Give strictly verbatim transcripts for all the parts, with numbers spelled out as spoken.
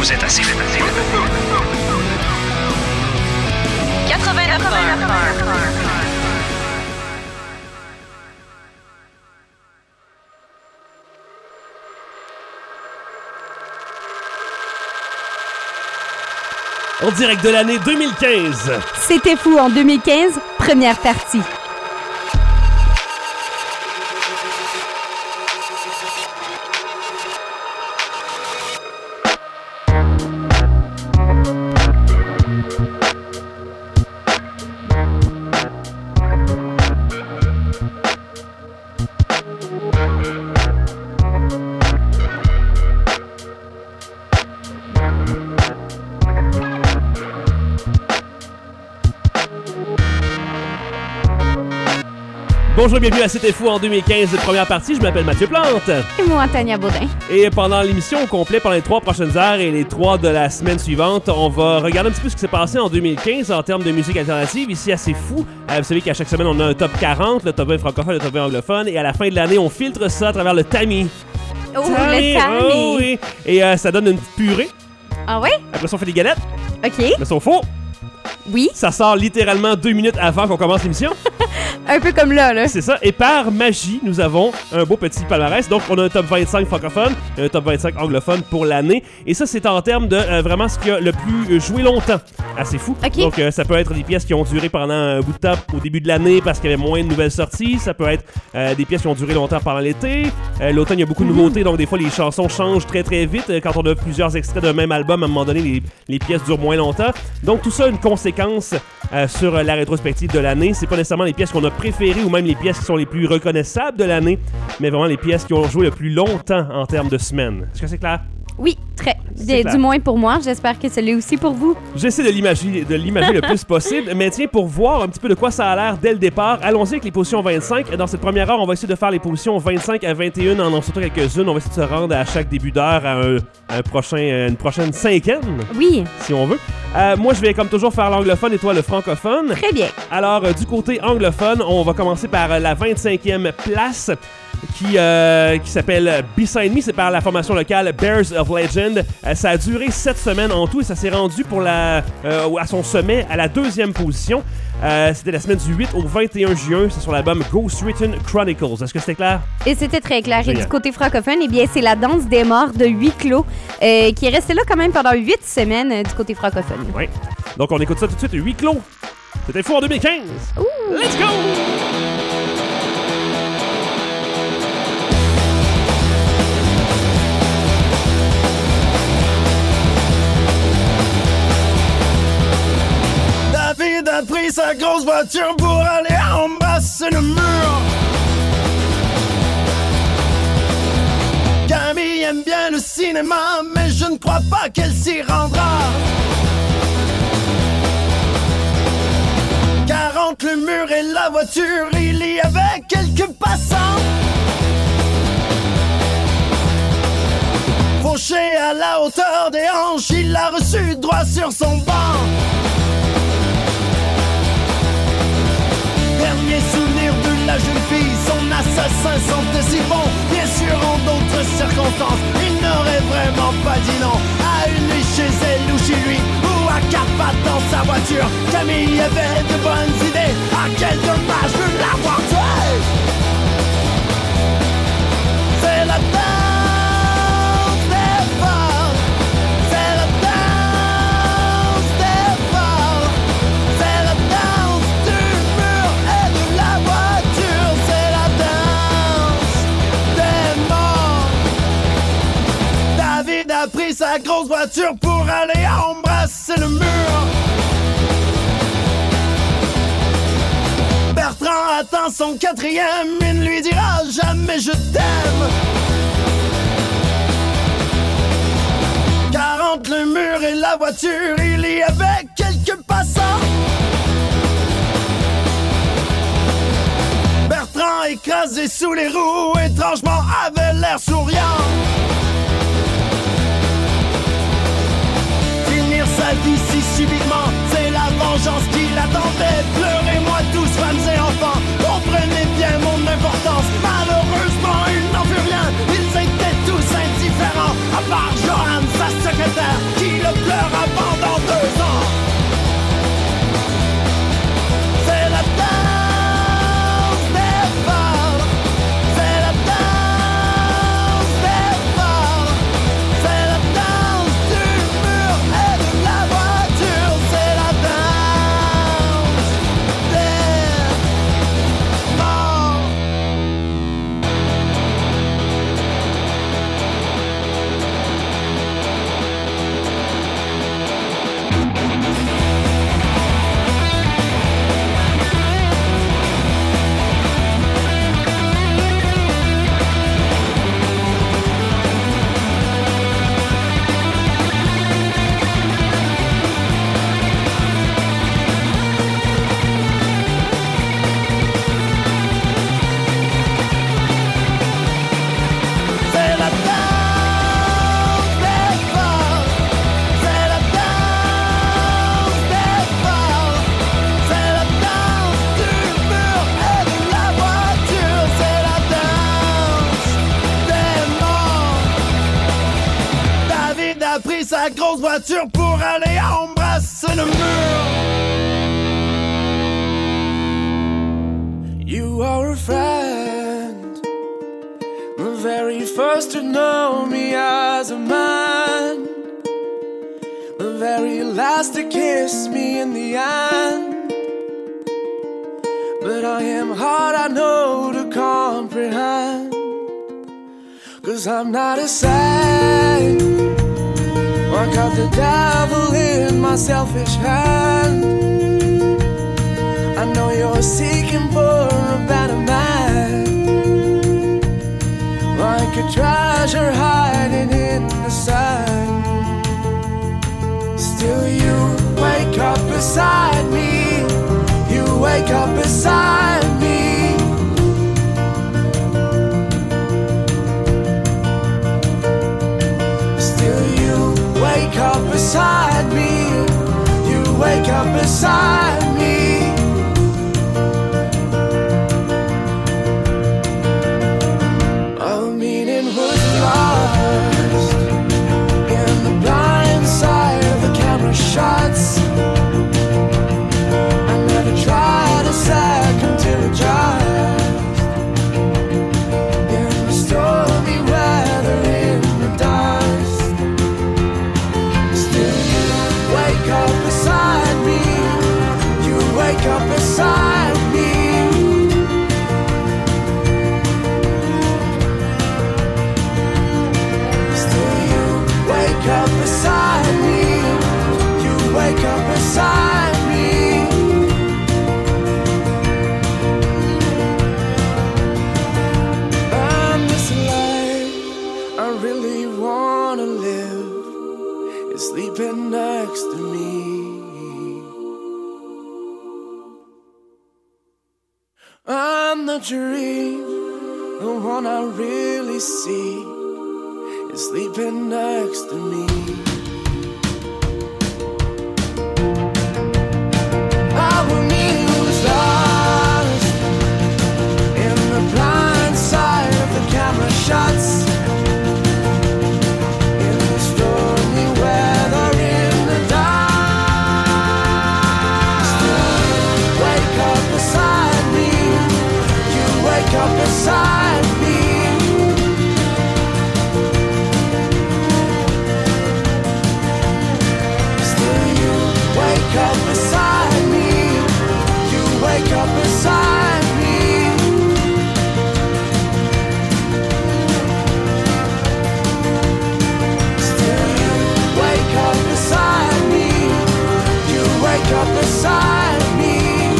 Vous êtes assez quatre-vingt-neuf En direct de l'année deux mille quinze. C'était fou en deux mille quinze, première partie. Bonjour, bienvenue à C'était fou en deux mille quinze, première partie. Je m'appelle Mathieu Plante. Et moi, Tania Baudin. Et pendant l'émission au complet, pendant les trois prochaines heures et les trois de la semaine suivante, on va regarder un petit peu ce qui s'est passé en deux mille quinze en termes de musique alternative. Ici, à C'est fou. Euh, vous savez qu'à chaque semaine, on a un top quarante, le top vingt francophone, le top vingt anglophone. Et à la fin de l'année, on filtre ça à travers le tamis. Oh, Tamis, le tamis. Oh, oui. Et euh, ça donne une petite purée. Ah ouais? Après ça, on fait des galettes. OK. Mais c'est faux. Oui. Ça sort littéralement deux minutes avant qu'on commence l'émission. Un peu comme là, là. C'est ça. Et par magie, nous avons un beau petit palmarès. Donc, on a un top vingt-cinq francophone et un top vingt-cinq anglophone pour l'année. Et ça, c'est en termes de euh, vraiment ce qui a le plus joué longtemps. Assez fou. Okay. Donc, euh, ça peut être des pièces qui ont duré pendant un bout de temps au début de l'année parce qu'il y avait moins de nouvelles sorties. Ça peut être euh, des pièces qui ont duré longtemps pendant l'été. Euh, l'automne, il y a beaucoup de mm-hmm. nouveautés. Donc, des fois, les chansons changent très, très vite. Quand on a plusieurs extraits d'un même album, à un moment donné, les, les pièces durent moins longtemps. Donc, tout ça a une conséquence euh, sur la rétrospective de l'année. C'est pas nécessairement les pièces qu'on a préférées ou même les pièces qui sont les plus reconnaissables de l'année, mais vraiment les pièces qui ont joué le plus longtemps en termes de semaines. Est-ce que c'est clair? Oui, très. De, du moins pour moi. J'espère que ça l'est aussi pour vous. J'essaie de l'imaginer, de l'imaginer le plus possible, mais tiens, pour voir un petit peu de quoi ça a l'air dès le départ, allons-y avec les positions vingt-cinq. Dans cette première heure, on va essayer de faire les positions vingt-cinq à vingt et un, en en sortant quelques-unes. On va essayer de se rendre à chaque début d'heure à, un, à un prochain, une prochaine cinquaine. Oui. Si on veut. Euh, moi, je vais comme toujours faire l'anglophone et toi le francophone. Très bien. Alors, euh, du côté anglophone, on va commencer par euh, la vingt-cinquième place. Qui, euh, qui s'appelle Beside Me, c'est par la formation locale Bears of Legend. Euh, ça a duré sept semaines en tout et ça s'est rendu pour la, euh, à son sommet à la deuxième position. Euh, c'était la semaine du huit au vingt et un juin. C'est sur l'album Ghost Written Chronicles. Est-ce que c'était clair? Et c'était très clair. Génial. Et du côté francophone, eh bien, c'est la danse des morts de huis clos euh, qui est restée là quand même pendant huit semaines euh, du côté francophone. Oui. Donc, on écoute ça tout de suite. Huis clos. C'était fou en deux mille quinze. Ouh. Let's go! David a pris sa grosse voiture pour aller embrasser le mur. Camille aime bien le cinéma, mais je ne crois pas qu'elle s'y rendra. Car entre le mur et la voiture, il y avait quelques passants. Fauché à la hauteur des hanches, il l'a reçu droit sur son banc. Dernier souvenir de la jeune fille, son assassin sentait si bon. Bien sûr, en d'autres circonstances, il n'aurait vraiment pas dit non à une nuit chez elle ou chez lui, ou à quatre pattes dans sa voiture. Camille avait de bonnes idées, à quel dommage de l'avoir tué. C'est la danse des femmes, c'est la danse des femmes, c'est la danse du mur et de la voiture, c'est la danse des morts. David a pris sa grosse voiture pour aller embrasser le mur. Bertrand attend son quatrième, il ne lui dira jamais je t'aime. Car entre le mur et la voiture, il y avait quelques passants. Bertrand écrasé sous les roues, étrangement avait l'air souriant. Finir sa vie si subitement, c'est la vengeance qui l'attendait. Pleurez-moi tous, femmes et enfants, comprenez bien mon importance. Malheureusement, il n'en fut rien, ils étaient tous indifférents, à part Johan, sa secrétaire, qui a pris sa grosse voiture pour aller embrasser le mur. You are a friend, the very first to know me as a man, the very last to kiss me in the end. But I am hard, I know, to comprehend, 'cause I'm not a saint. I got the devil in my selfish hand. I know you're seeking for a better man, like a treasure hiding in the sand. Still you wake up beside me, you wake up beside me. Still you wake up beside me, you wake up beside me. Our meaning was lost in the blind side of the camera shots. I never tried a second to adjust in the stormy weather, in the dust. Still you wake up beside me, you wake up beside me. Still you wake up beside me, you wake up beside me. And this life I really wanna live is sleeping next to me. And the dream, the one I really see, is sleeping next to me. Our meaning was lost in the blind side of the camera shots, in the stormy weather, in the dark. Still you wake up beside me, you wake up beside me. Still you wake up beside me, you wake up beside me. Still you wake up beside me, you wake up beside me.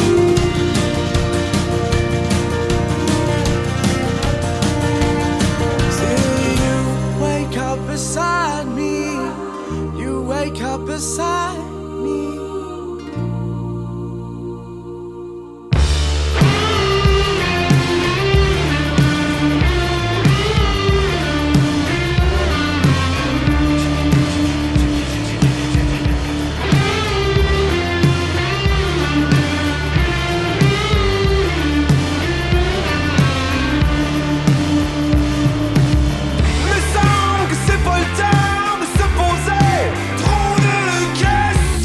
Still you wake up beside me, you wake up beside me. Me semble que c'est pas le temps de se poser trop de questions.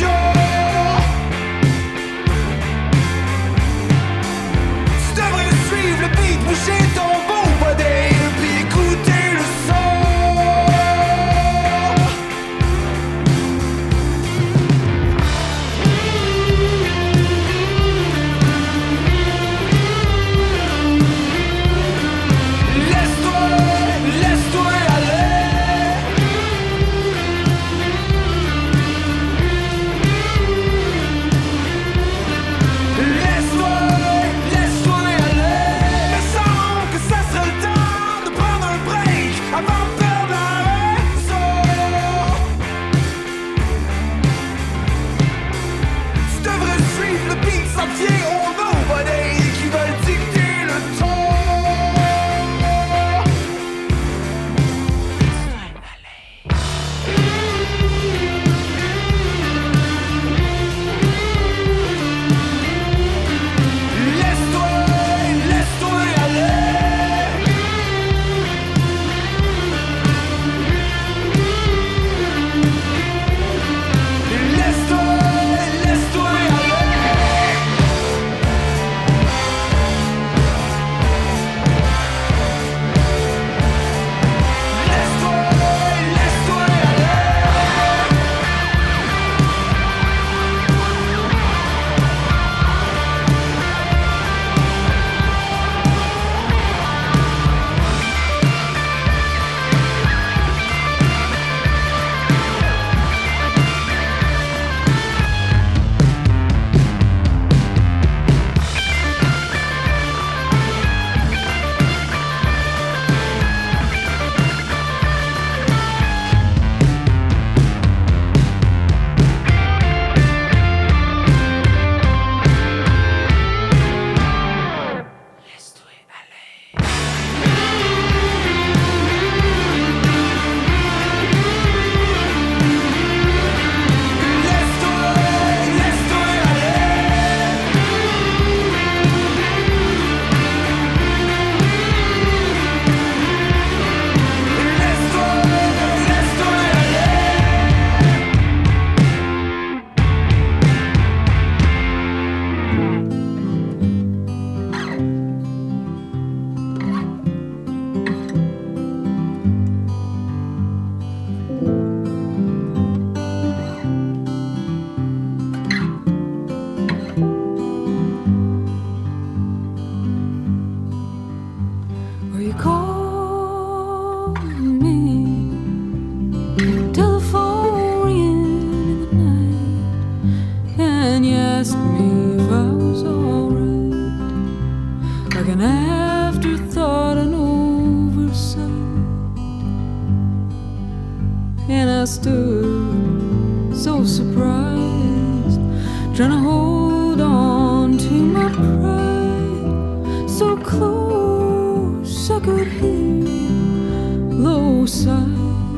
and I stood so surprised, trying to hold on to my pride, so close I could hear you low sigh.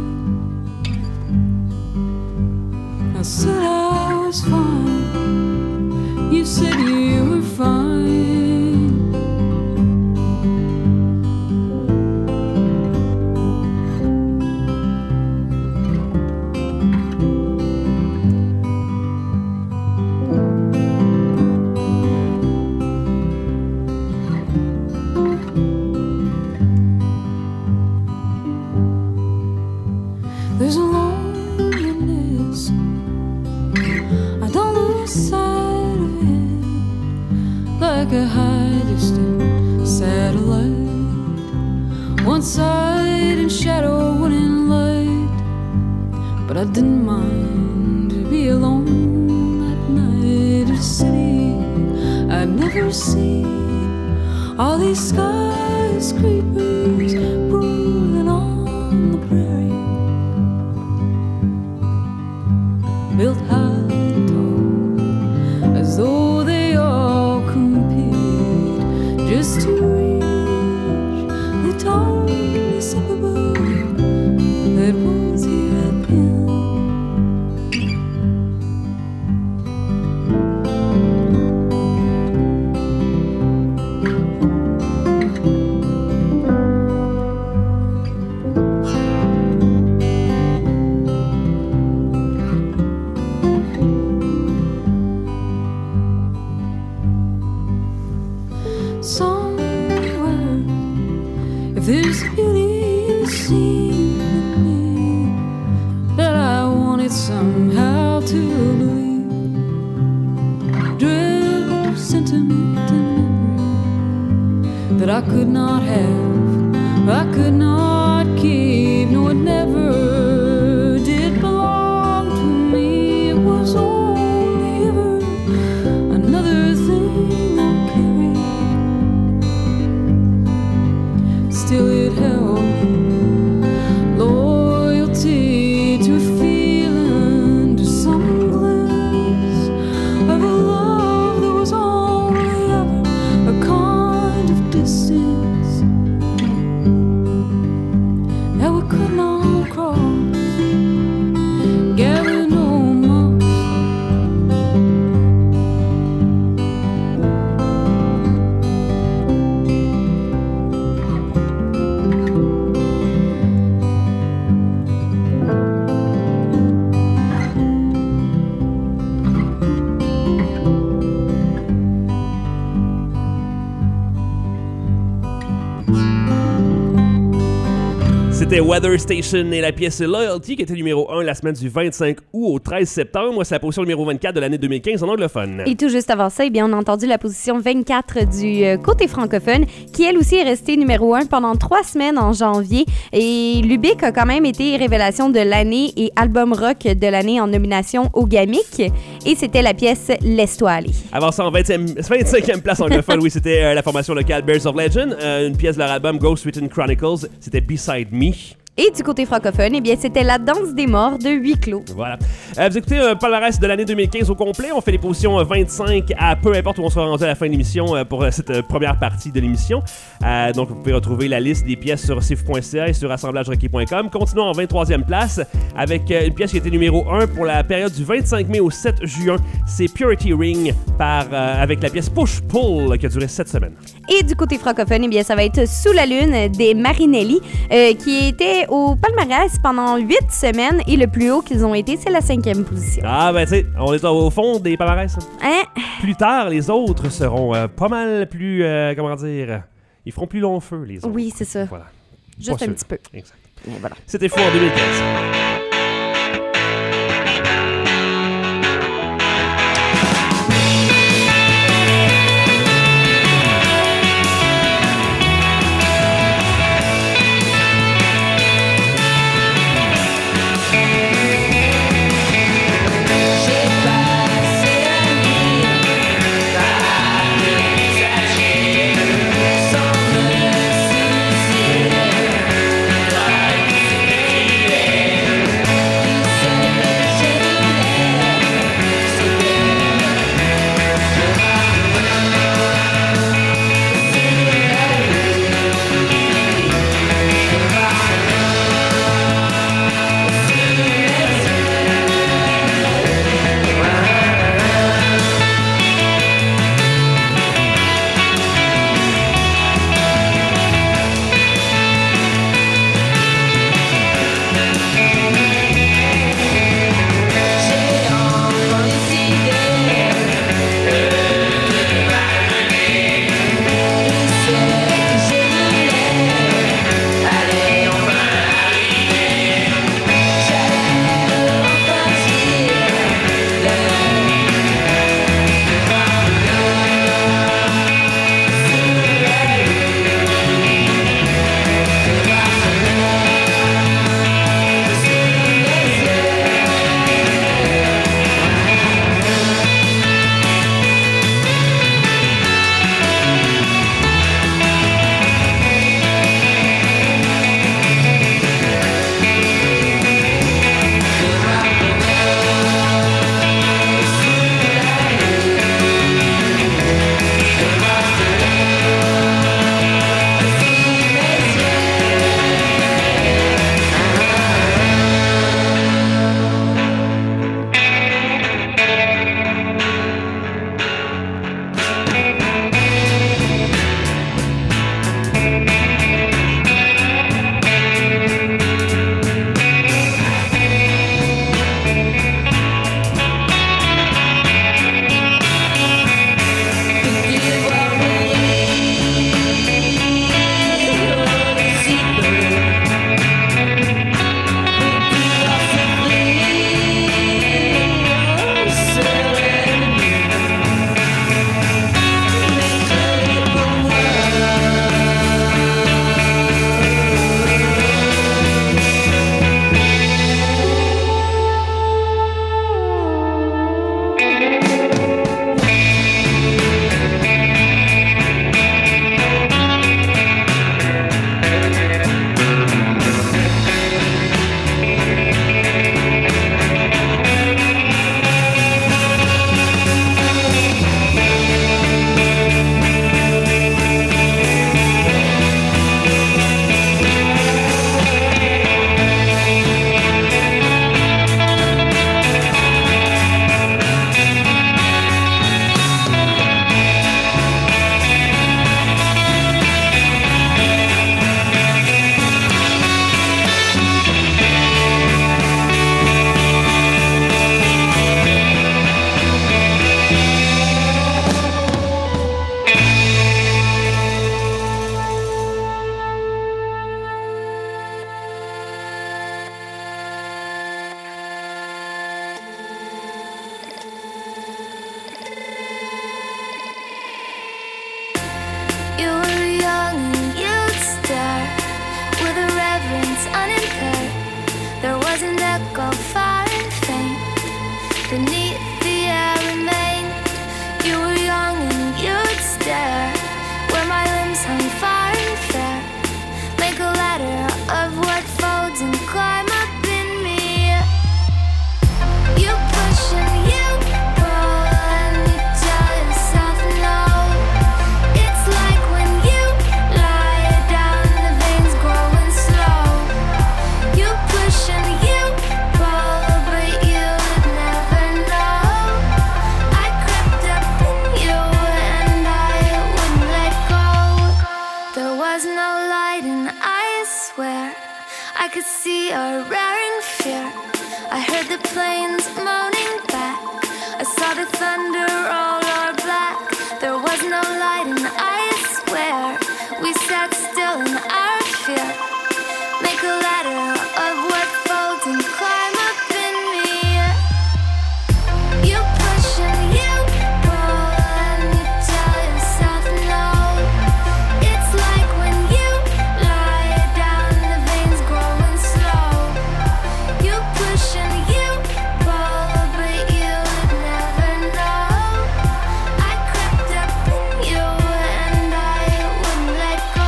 I said I was fine, you said you were fine. There's a loneliness I don't lose sight of it, like a high distant satellite, one side in shadow, one in light. But I didn't mind to be alone at night in a city I'd never seen. All these skyscrapers pulling on the prairie, built high and tall, as though they all compete just to reach the tallest up above that once he had been. Somewhere, if there's beauty to see in me, that I wanted somehow to believe, dread of sentiment and memory that I could not have, I could not keep. No, it never did belong to me. It was only ever another thing I carried. Still it held loyalty to a feeling, to some glimpse of a love that was only ever a kind of distance that we could not cross, gather no moss. C'était Weather Station et la pièce Loyalty qui était numéro un la semaine du vingt-cinq août au treize septembre. C'est la position numéro vingt-quatre de l'année deux mille quinze en anglophone. Et tout juste avant ça, eh bien, on a entendu la position vingt-quatre du euh, côté francophone, qui elle aussi est restée numéro un pendant trois semaines en janvier. Et Lubick a quand même été révélation de l'année et album rock de l'année en nomination au Gamic. Et c'était la pièce Laisse-toi aller. Avant ça, en vingt-cinquième place anglophone, oui, c'était euh, la formation locale Bears of Legend, euh, une pièce de leur album Ghost Written Chronicles. C'était Beside Me. Et du côté francophone, eh bien, c'était La danse des morts de huis clos. Voilà. Euh, vous écoutez un palmarès de l'année deux mille quinze au complet. On fait les positions vingt-cinq à peu importe où on sera rendu à la fin de l'émission euh, pour euh, cette euh, première partie de l'émission. Euh, donc, vous pouvez retrouver la liste des pièces sur sif point c a et sur assemblage requis point com. Continuons en vingt-troisième place avec euh, une pièce qui était numéro un pour la période du vingt-cinq mai au sept juin. C'est Purity Ring par, euh, avec la pièce Push Pull qui a duré sept semaines. Et du côté francophone, eh bien, ça va être Sous la lune des Marinelli euh, qui était au palmarès pendant huit semaines et le plus haut qu'ils ont été, c'est la cinquième position. Ah, ben tu sais, on est au fond des palmarès. Hein? Plus tard, les autres seront euh, pas mal plus, euh, comment dire, ils feront plus long feu, les autres. Oui, c'est ça. Voilà. Juste Pas un sûr. petit peu. Exact. Voilà. C'était fou en deux mille quinze. Some winds moaning back. I saw the thunder roll our black. There was no light and I swear we sat still in our fear. Make a ladder of what folds and climb up in me. You push and you pull and you tell yourself no. It's like when you lie down, the veins growing slow. You push and you pull, but you would never know. I crept up in you and I wouldn't let go.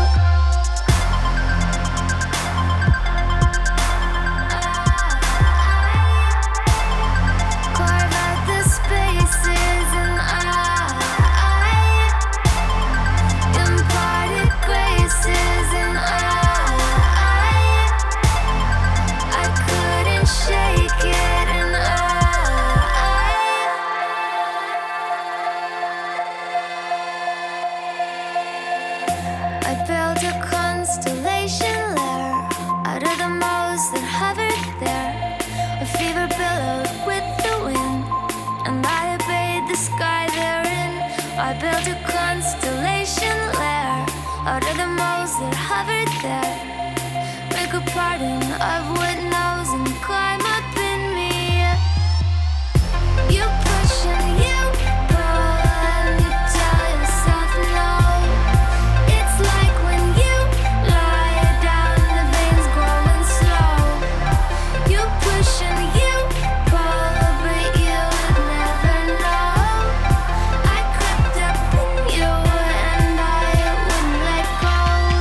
Carve out the spaces and I imparted graces and I I couldn't shake it and I I built a constellation lair out of the moles that hovered there. A fever billowed with the wind, and I obeyed the sky therein. I built a constellation lair out of the moles that hovered there. Make a pardon of what knows and climb up in me. You push and you pull and you tell yourself no. It's like when you lie down, the veins growing slow. You push and you pull, but you would never know. I crept up in you and I wouldn't let go.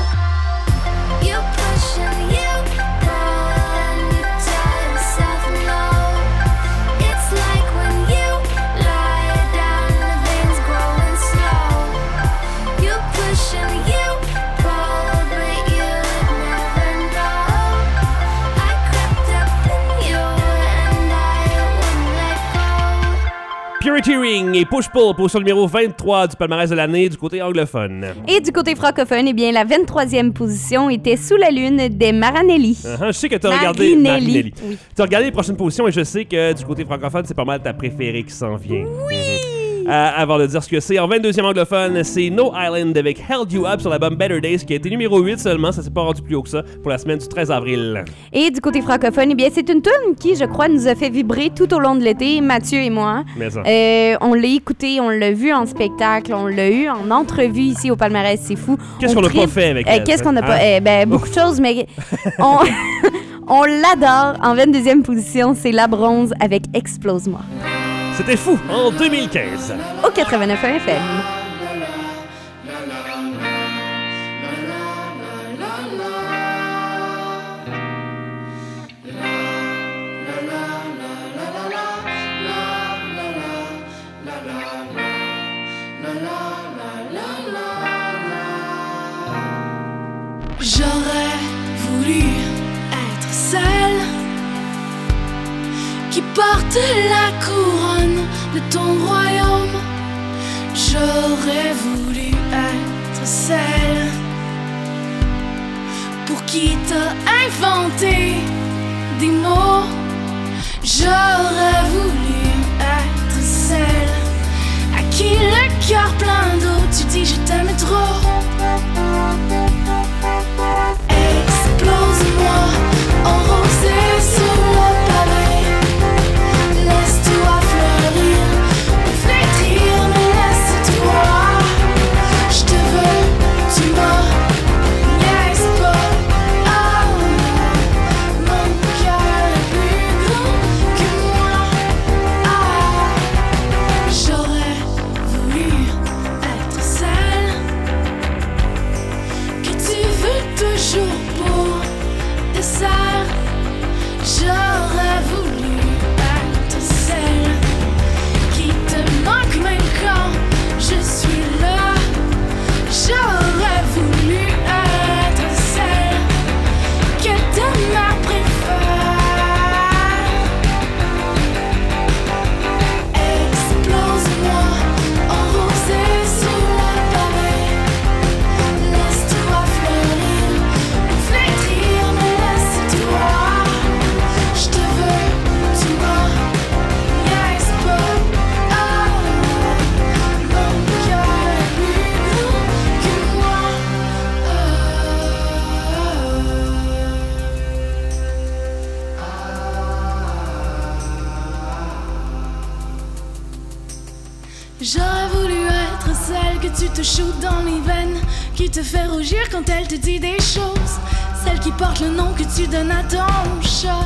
You push and you pull and you tell yourself no. It's like when you lie down, the veins growing slow. You push and you pull, but you would never know. I crept up in you and I wouldn't let go. Purity Ring et Push Pull, position numéro vingt-trois du palmarès de l'année du côté anglophone. Et du côté francophone, eh bien, la vingt-troisième position était Sous la lune des Maranelli. Uh-huh, je sais que tu as regardé Marinelli. Marinelli. Oui. Tu as regardé les prochaines positions et je sais que du côté francophone, c'est pas mal ta préférée qui s'en vient. Oui! avant de dire ce que c'est, en vingt-deuxième anglophone, c'est No Island avec Held You Up sur l'album Better Days qui a été numéro huit seulement. Ça s'est pas rendu plus haut que ça pour la semaine du treize avril. Et du côté francophone, eh bien, c'est une tune qui, je crois, nous a fait vibrer tout au long de l'été, Mathieu et moi. Mais ça. Euh, on l'a écouté, on l'a vu en spectacle, on l'a eu en entrevue ici au Palmarès, c'est fou. Qu'est-ce On qu'on n'a pas tripe. fait avec Euh, elle? Qu'est-ce qu'on n'a hein? pas... Eh ben, beaucoup de choses, mais on, on l'adore. En vingt-deuxième position, c'est La Bronze avec Explose-moi. C'était fou en deux mille quinze. Au quatre-vingt-neuf F M. J'aurais voulu être celle qui porte la couronne de ton royaume. J'aurais voulu être celle pour qui t'as inventé des mots. J'aurais voulu être celle à qui le cœur plein d'eau tu dis je t'aime trop. Explose-moi en rosée sur le pavé. Laisse-toi fleurir, me flétrir, mais laisse-toi. Je te veux, tu m'as, niaise pas. Oh, mon cœur est plus grand que moi. Ah, j'aurais voulu être celle J'aurais voulu être celle que tu te shootes dans les veines, qui te fait rougir quand elle te dit des choses, celle qui porte le nom que tu donnes à ton chat.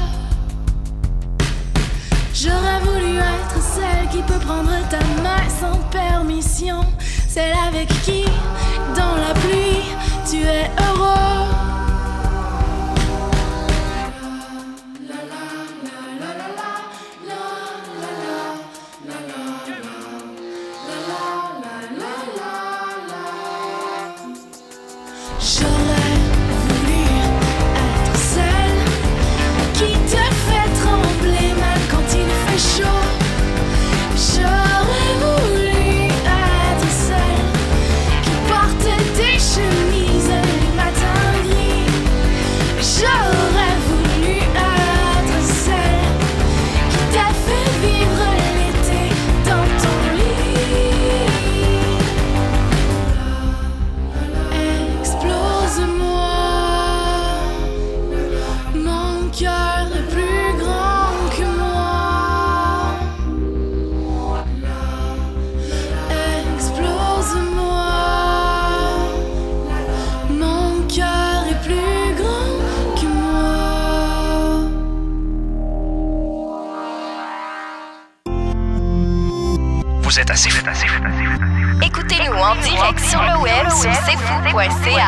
J'aurais voulu être celle qui peut prendre ta main sans permission, celle avec qui, dans la pluie, tu es heureux. J'aurais voulu être celle qui te fait trembler mal quand il fait chaud. J'aurais voulu être celle qui porte des chemises les matins gris. J'aurais voulu être celle qui t'a fait vivre l'été dans ton lit. Explose-moi, mon cœur est plus grand que moi. Explose-moi, mon cœur est plus grand que moi. Vous êtes assez, vous êtes assez, vous êtes assez, vous êtes assez. Écoutez-nous en direct sur le web sur c'est fou point c a.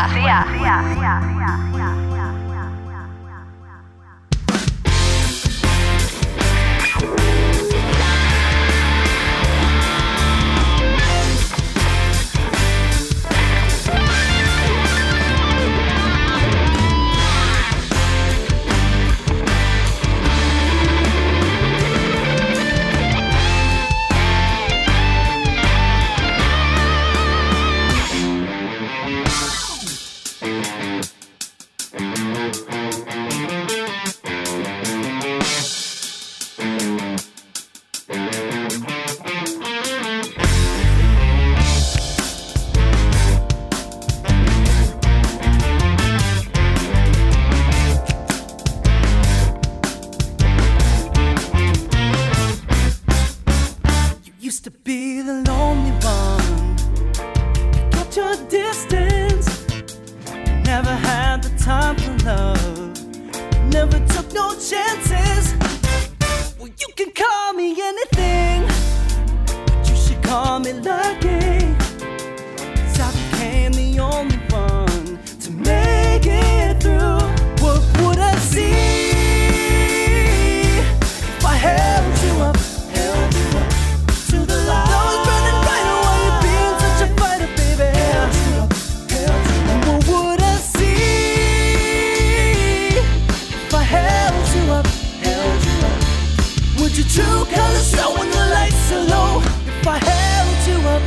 Used to be the lonely one. Got your distance. Never had the time for love. Never took no chances. Well, you can call me anything, but you should call me lucky. 'Cause I became the only one to make it through. What would I see if I held you up, held you up to the light? I was burning brighter while you're being such a fighter, baby. Held you up, held you up. And what would I see if I held you up, held you up? Would your true colors show when the lights are low? If I held you up.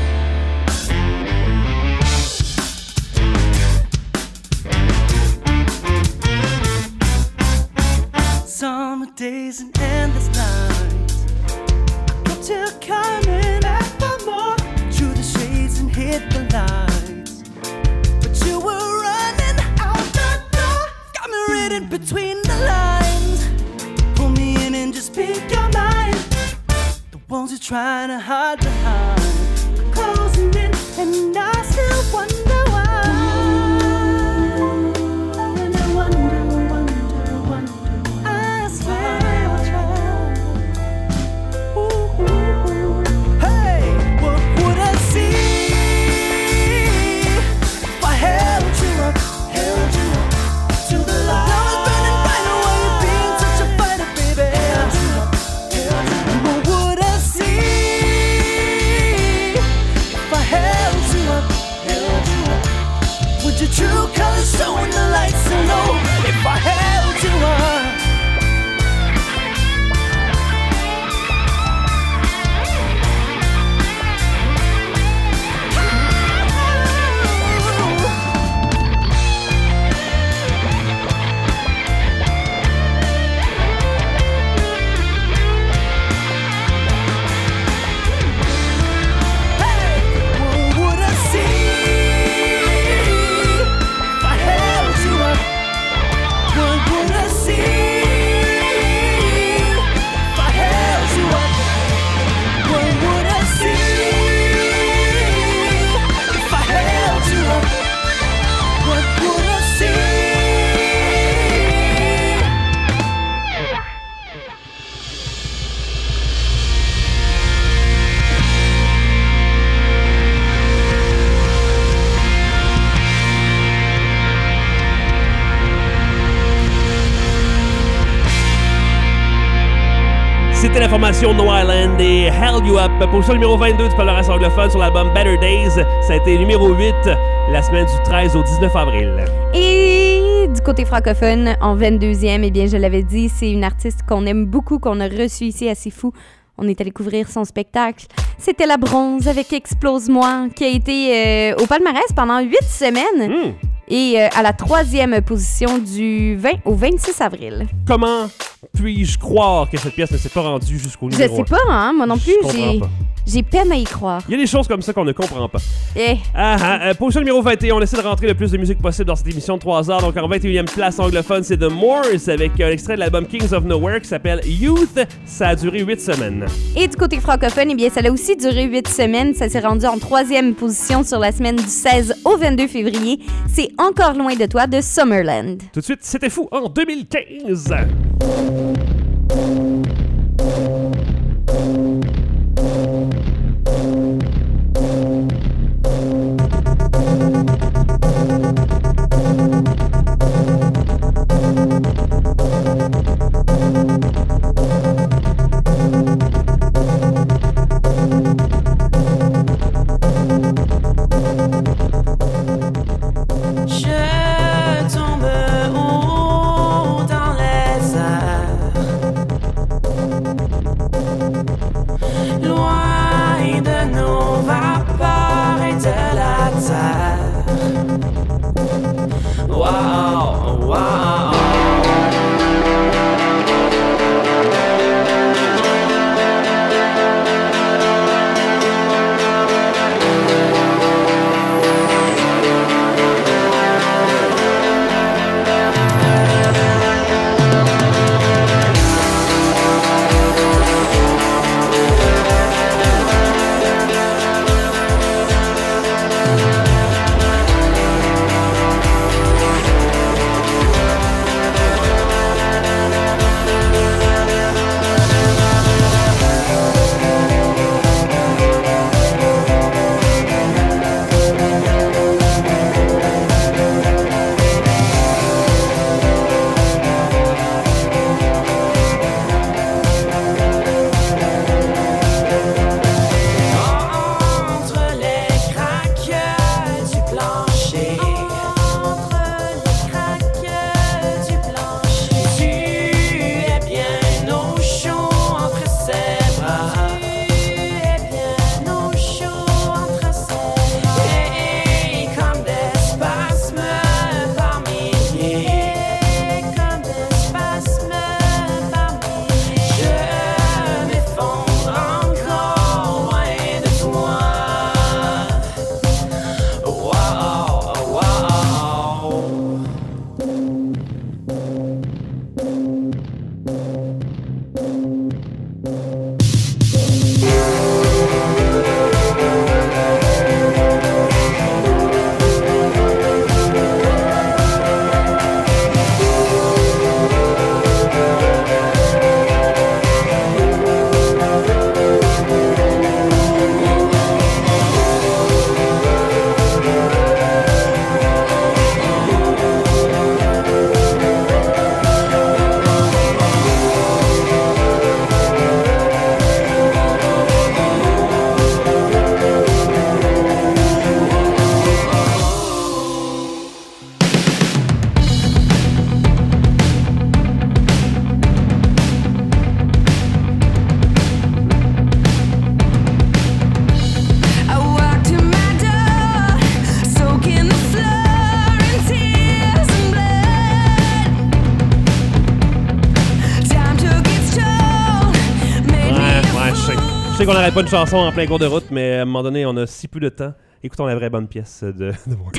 Summer days and endless nights, I kept you coming back for more. Through the shades and hit the lights, but you were running out the door. Got me reading between the lines. Pull me in and just speak your mind. The walls you're trying to hide behind are closing in, and I still wonder why. And I wonder, wonder, wonder. I swear I tried. Ooh, ooh, ooh. Hey, what would I see if I held you up, held you up to the light? I was burning brighter while you're being such a fighter, baby. Held you up, held you up. And what would I see if I held you up, held you up C'était la formation No Island et Held You Up. Position numéro vingt-deux du palmarès anglophone sur l'album Better Days. Ça a été numéro huit la semaine du treize au dix-neuf avril. Et du côté francophone, en vingt-deuxième, eh bien, je l'avais dit, c'est une artiste qu'on aime beaucoup, qu'on a reçue ici à C'est Fou. On est allé couvrir son spectacle. C'était La Bronze avec Explose-moi, qui a été euh, au palmarès pendant huit semaines. Mmh. Et euh, à la troisième position du vingt au vingt-six avril. Comment puis-je croire que cette pièce ne s'est pas rendue jusqu'au numéro Je sais pas, hein, moi non plus. Je comprends J'ai... pas. J'ai peine à y croire. Il y a des choses comme ça qu'on ne comprend pas. Eh. Ah, ah, euh, position numéro vingt et un, on essaie de rentrer le plus de musique possible dans cette émission de trois heures. Donc en vingt et unième place anglophone, c'est The Moors avec un extrait de l'album Kings of Nowhere qui s'appelle Youth. Ça a duré huit semaines. Et du côté francophone, eh bien, ça a aussi duré huit semaines. Ça s'est rendu en troisième position sur la semaine du seize au vingt-deux février. C'est Encore loin de toi de Summerland. Tout de suite, C'était fou en deux mille quinze. Je tombe haut dans les airs, loin de nos vapeurs et de la terre. Wow, wow. Je sais qu'on n'arrête pas une chanson en plein cours de route, mais à un moment donné, on a si peu de temps. Écoutons la vraie bonne pièce de, de moi.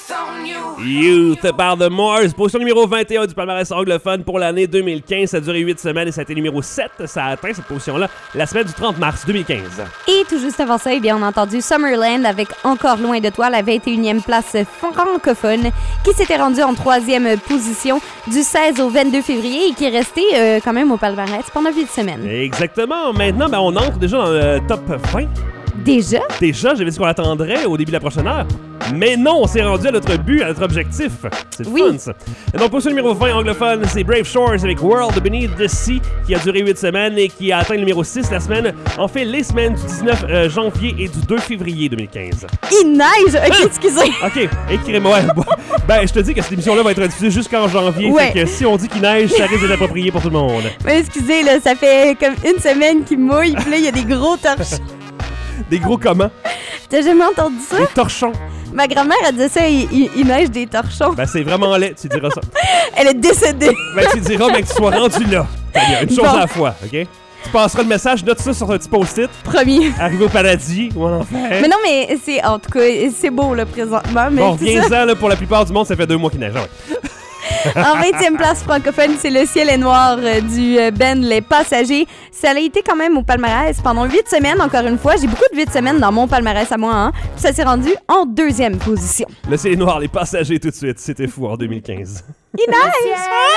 Youth par The Moors, position numéro vingt et un du palmarès anglophone pour l'année deux mille quinze. Ça a duré huit semaines et ça a été numéro sept. Ça a atteint cette position-là la semaine du trente mars deux mille quinze. Et tout juste avant ça, eh bien, on a entendu Summerland avec Encore loin de toi, la vingt et unième place francophone, qui s'était rendue en troisième position du seize au vingt-deux février et qui est resté euh, quand même au palmarès pendant huit semaines. Exactement. Maintenant, ben, on entre déjà dans le top vingt. Déjà? Déjà, j'avais dit qu'on l'attendrait au début de la prochaine heure. Mais non, on s'est rendu à notre but, à notre objectif. C'est le oui. fun, ça. Donc, position numéro vingt anglophone, c'est Brave Shores avec World Beneath the Sea, qui a duré huit semaines et qui a atteint le numéro six la semaine. En fait, les semaines du dix-neuf euh, janvier et du deux février deux mille quinze. Il neige! Ok, excusez. OK, écrivez-moi. Ouais, ben, je te dis que cette émission-là va être diffusée jusqu'en janvier. Ouais. Fait que si on dit qu'il neige, ça risque d'être approprié pour tout le monde. Mais excusez, là, ça fait comme une semaine qu'il mouille, puis là, il y a des gros torchons. Des gros comment? T'as jamais entendu ça? Des torchons. Ma grand-mère, elle disait ça, il, il, il neige des torchons. Ben, c'est vraiment laid, tu diras ça. Elle est décédée. Ben, tu diras, mais que tu sois rendu là. Il y a une chose Bon. à la fois, OK? Tu passeras le message, note ça sur un petit post-it. Promis. Arrivé au paradis ou en enfer. Mais non, mais c'est, en tout cas, c'est beau, là, présentement. Mais Bon, c'est ça. reviens-en, là, pour la plupart du monde, ça fait deux mois qu'il neige. Ah ouais. En vingtième place francophone, c'est Le ciel est noir euh, du euh, band Les Passagers. Ça a été quand même au palmarès pendant huit semaines, encore une fois. J'ai beaucoup de huit semaines dans mon palmarès à moi, hein. Puis ça s'est rendu en deuxième position. Le ciel est noir, les passagers tout de suite. C'était fou en deux mille quinze. Il neige!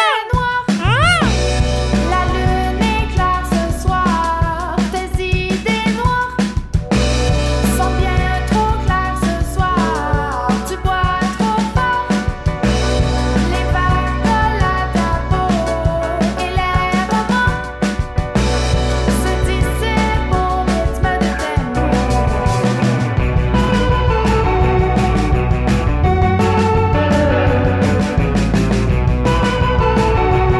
La lune éclaire ce soir, tes idées noires sont bien trop claires ce soir. Tu bois trop fort, les vagues collent ta peau et l'air mort se dissipe au rythme de tes mots.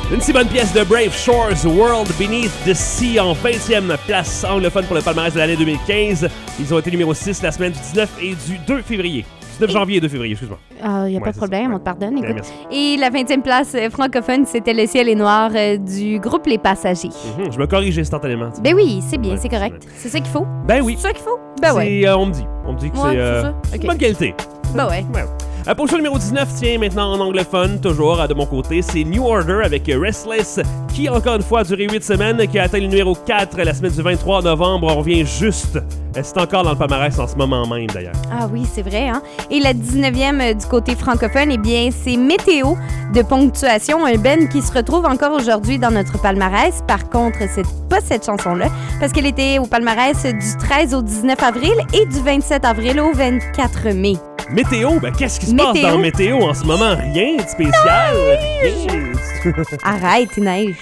Une si bonne pièce de Brave Shores, World Beneath the Sea, en vingtième place anglophone pour le palmarès de l'année deux mille quinze. Ils ont été numéro six la semaine du dix-neuf et du deux février. dix-neuf janvier et deux février, excuse-moi. Il ah, n'y a ouais, pas de problème, ça. on te pardonne. Bien, Écoute. Et la vingtième place euh, francophone, c'était Le ciel est noir euh, du groupe Les Passagers. Mm-hmm, je me corrige instantanément. T'sais. Ben oui, c'est bien, ouais, c'est correct. C'est ça qu'il faut. Ben oui. C'est ça qu'il faut. Ben ouais. Euh, on me dit. On me dit que ouais, c'est euh, c'est ça. Okay. une bonne qualité. Ben ouais. ouais. La position numéro dix-neuf, tiens, maintenant en anglophone, toujours de mon côté, c'est New Order avec Restless, qui encore une fois a duré huit semaines, qui a atteint le numéro quatre la semaine du vingt-trois novembre. On revient juste. C'est encore dans le palmarès en ce moment même, d'ailleurs. Ah oui, c'est vrai, hein? Et la dix-neuvième euh, du côté francophone, eh bien, c'est Météo de Ponctuation, un band qui se retrouve encore aujourd'hui dans notre palmarès. Par contre, c'est pas cette chanson-là, parce qu'elle était au palmarès du treize au dix-neuf avril et du vingt-sept avril au vingt-quatre mai. Météo? Ben, qu'est-ce qui se Météo? passe dans Météo en ce moment? Rien de spécial? Rien. Arrête, il neige.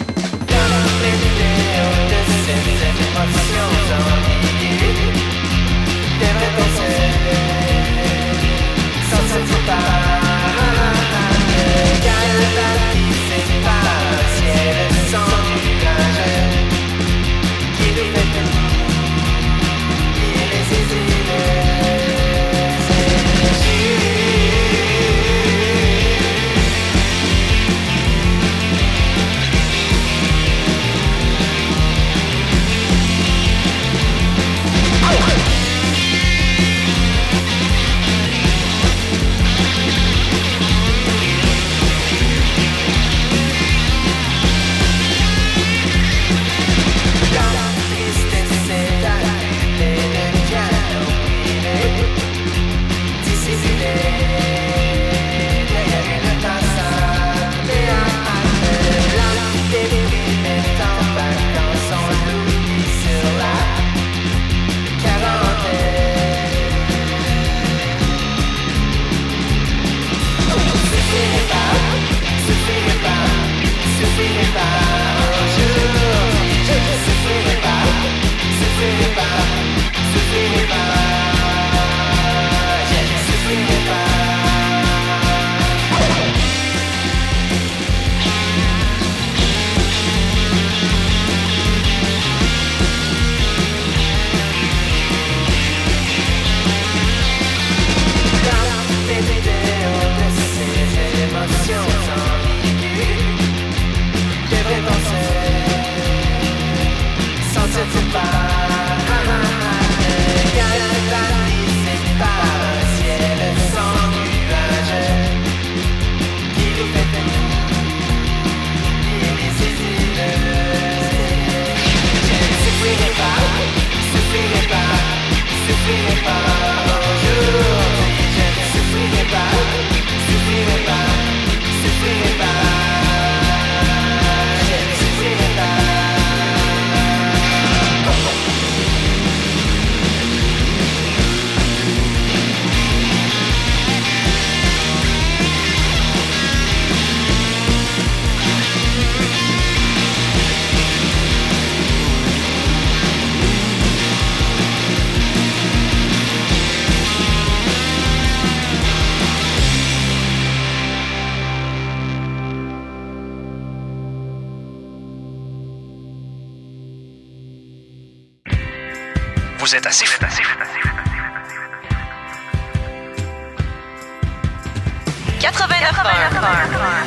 Vous êtes assez fou. quatre-vingt-neuf heures.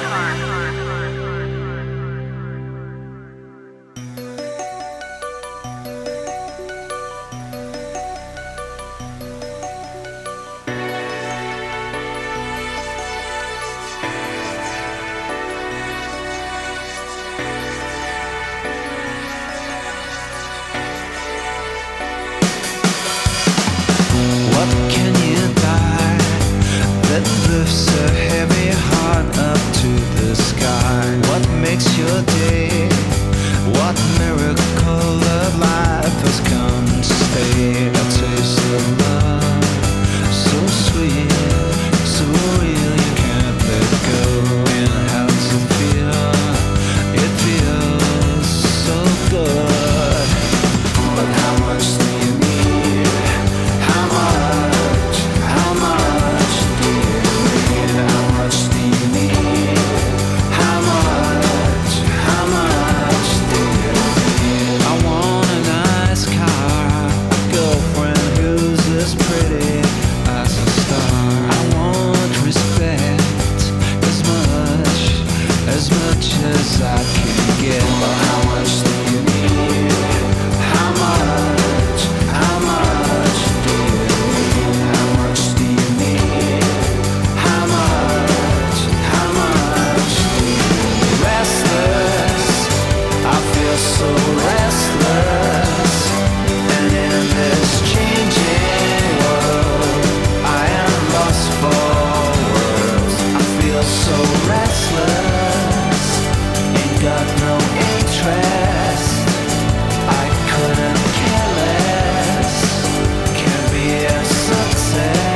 What can you buy that lifts a heavy heart up to restless, ain't got no interest. I couldn't care less, can be a success.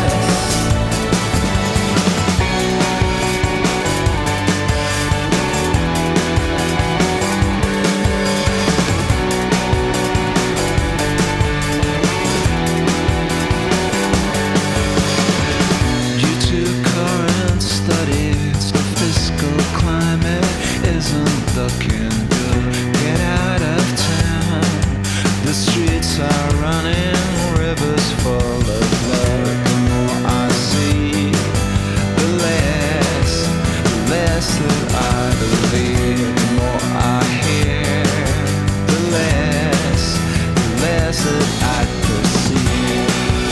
Due to current studies, the fiscal climate isn't looking good. Get out of town, the streets are running, rivers full of blood. The more I see, the less, the less that I believe. The more I hear, the less, the less that I perceive.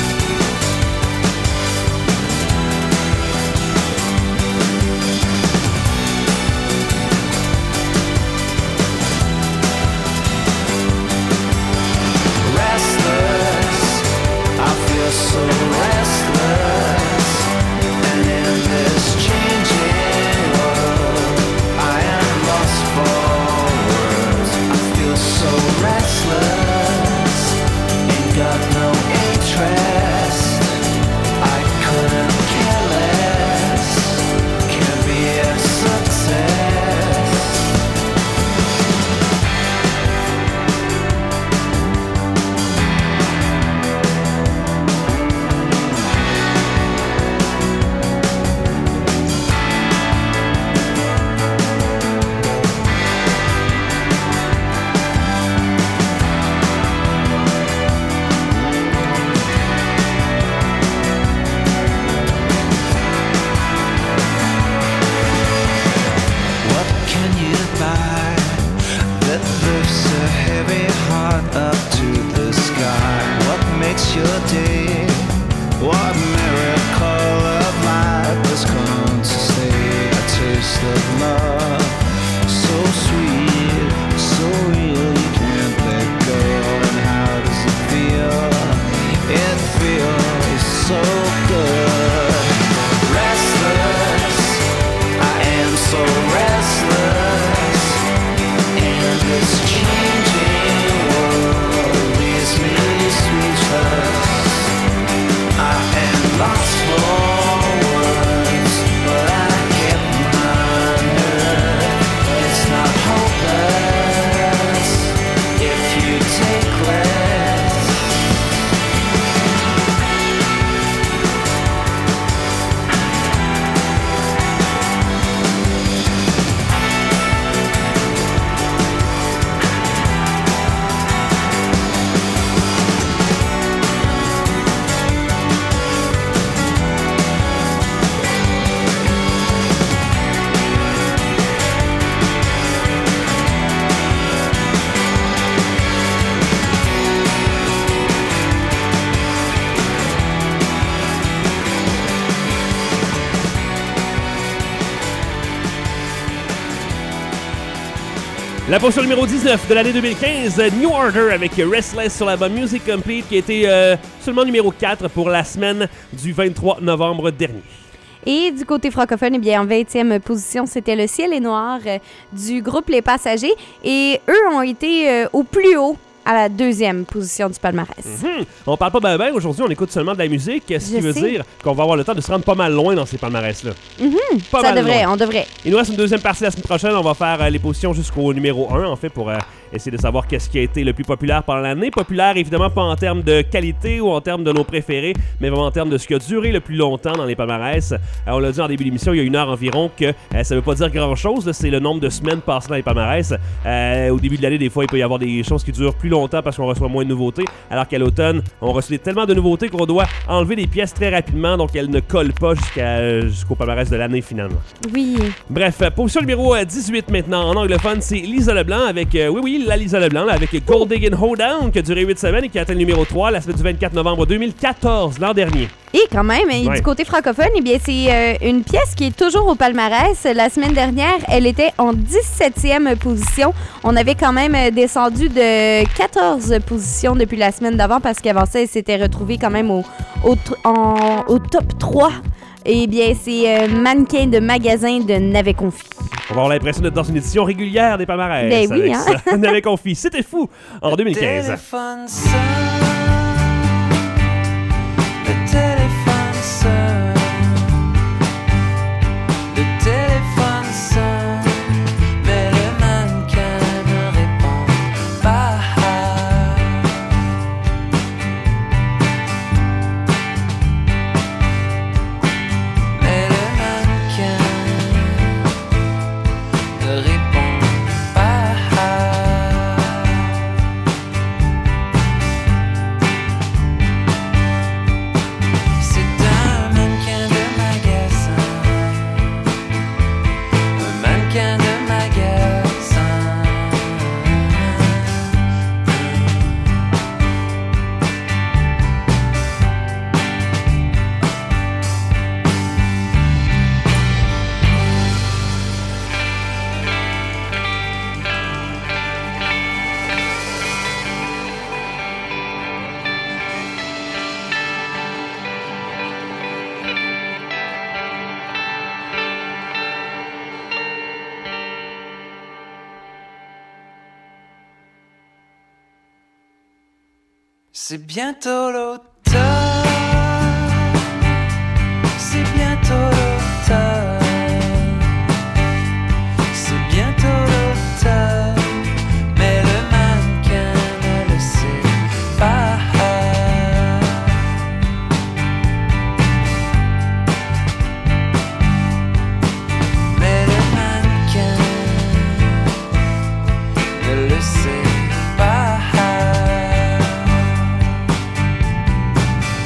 Restless, I feel so restless, and in this changing world, I am lost for words. I feel so restless, ain't got no interest. I couldn't care less, can be a success. What can you buy that lifts a heavy heart up to the sky? What makes your day? What miracle of life has come to stay? A taste of love, so sweet, so real, you can't let go. And how does it feel? It feels so good. Restless, I am so restless, and this changing world leaves me speechless. I am lost for words, but I get my nerve. It's not hopeless if you take less. La position numéro dix-neuf de l'année deux mille quinze, New Order avec Restless sur l'album Music Complete qui a été euh, seulement numéro quatre pour la semaine du vingt-trois novembre dernier. Et du côté francophone, eh bien, en vingtième position, c'était Le Ciel est noir euh, du groupe Les Passagers. Et eux ont été euh, au plus haut à la deuxième position du palmarès. Mm-hmm. On parle pas ben ben, aujourd'hui on écoute seulement de la musique, ce qui Je veut sais. dire qu'on va avoir le temps de se rendre pas mal loin dans ces palmarès-là. Mm-hmm. Pas Ça mal devrait, loin. on devrait. Il nous reste une deuxième partie la semaine prochaine, on va faire euh, les positions jusqu'au numéro un en fait pour euh, essayer de savoir qu'est-ce qui a été le plus populaire pendant l'année. Populaire évidemment pas en termes de qualité ou en termes de nos préférés, mais vraiment en termes de ce qui a duré le plus longtemps dans les palmarès. Euh, on l'a dit en début d'émission, il y a une heure environ que euh, ça veut pas dire grand-chose, là, c'est le nombre de semaines passées dans les palmarès. Euh, au début de l'année, des fois, il peut y avoir des choses qui durent plus longtemps parce qu'on reçoit moins de nouveautés, alors qu'à l'automne, on reçoit tellement de nouveautés qu'on doit enlever des pièces très rapidement, donc elles ne collent pas jusqu'à, jusqu'au palmarès de l'année finalement. Oui. Bref, position numéro dix-huit maintenant en anglophone, c'est Lisa Leblanc avec, euh, oui oui, la Lisa Leblanc, là, avec Gold Diggin' Hoedown qui a duré huit semaines et qui a atteint le numéro trois la semaine du vingt-quatre novembre deux mille quatorze, l'an dernier. Et quand même, et Ouais. du côté francophone, eh bien, c'est euh, une pièce qui est toujours au palmarès. La semaine dernière, elle était en dix-septième position. On avait quand même euh, descendu de quatorze positions depuis la semaine d'avant parce qu'avant ça, elle s'était retrouvée quand même au, au, tr- en- au top trois Eh bien, c'est euh, mannequin de magasin de Navet Confi. On va avoir l'impression d'être dans une édition régulière des palmarès. Ben oui, avec hein? ça. Navet Confi, c'était fou en deux mille quinze. Téléphone sonne. Le téléphone sonne. Le téléphone sonne. Mais le mannequin ne répond pas. Mais le mannequin ne répond pas. C'est un mannequin de magasin. Un mannequin de magasin. C'est bientôt l'automne. C'est bientôt l'automne. C'est bientôt l'automne. Mais le mannequin ne le sait pas. Mais le mannequin ne le sait pas.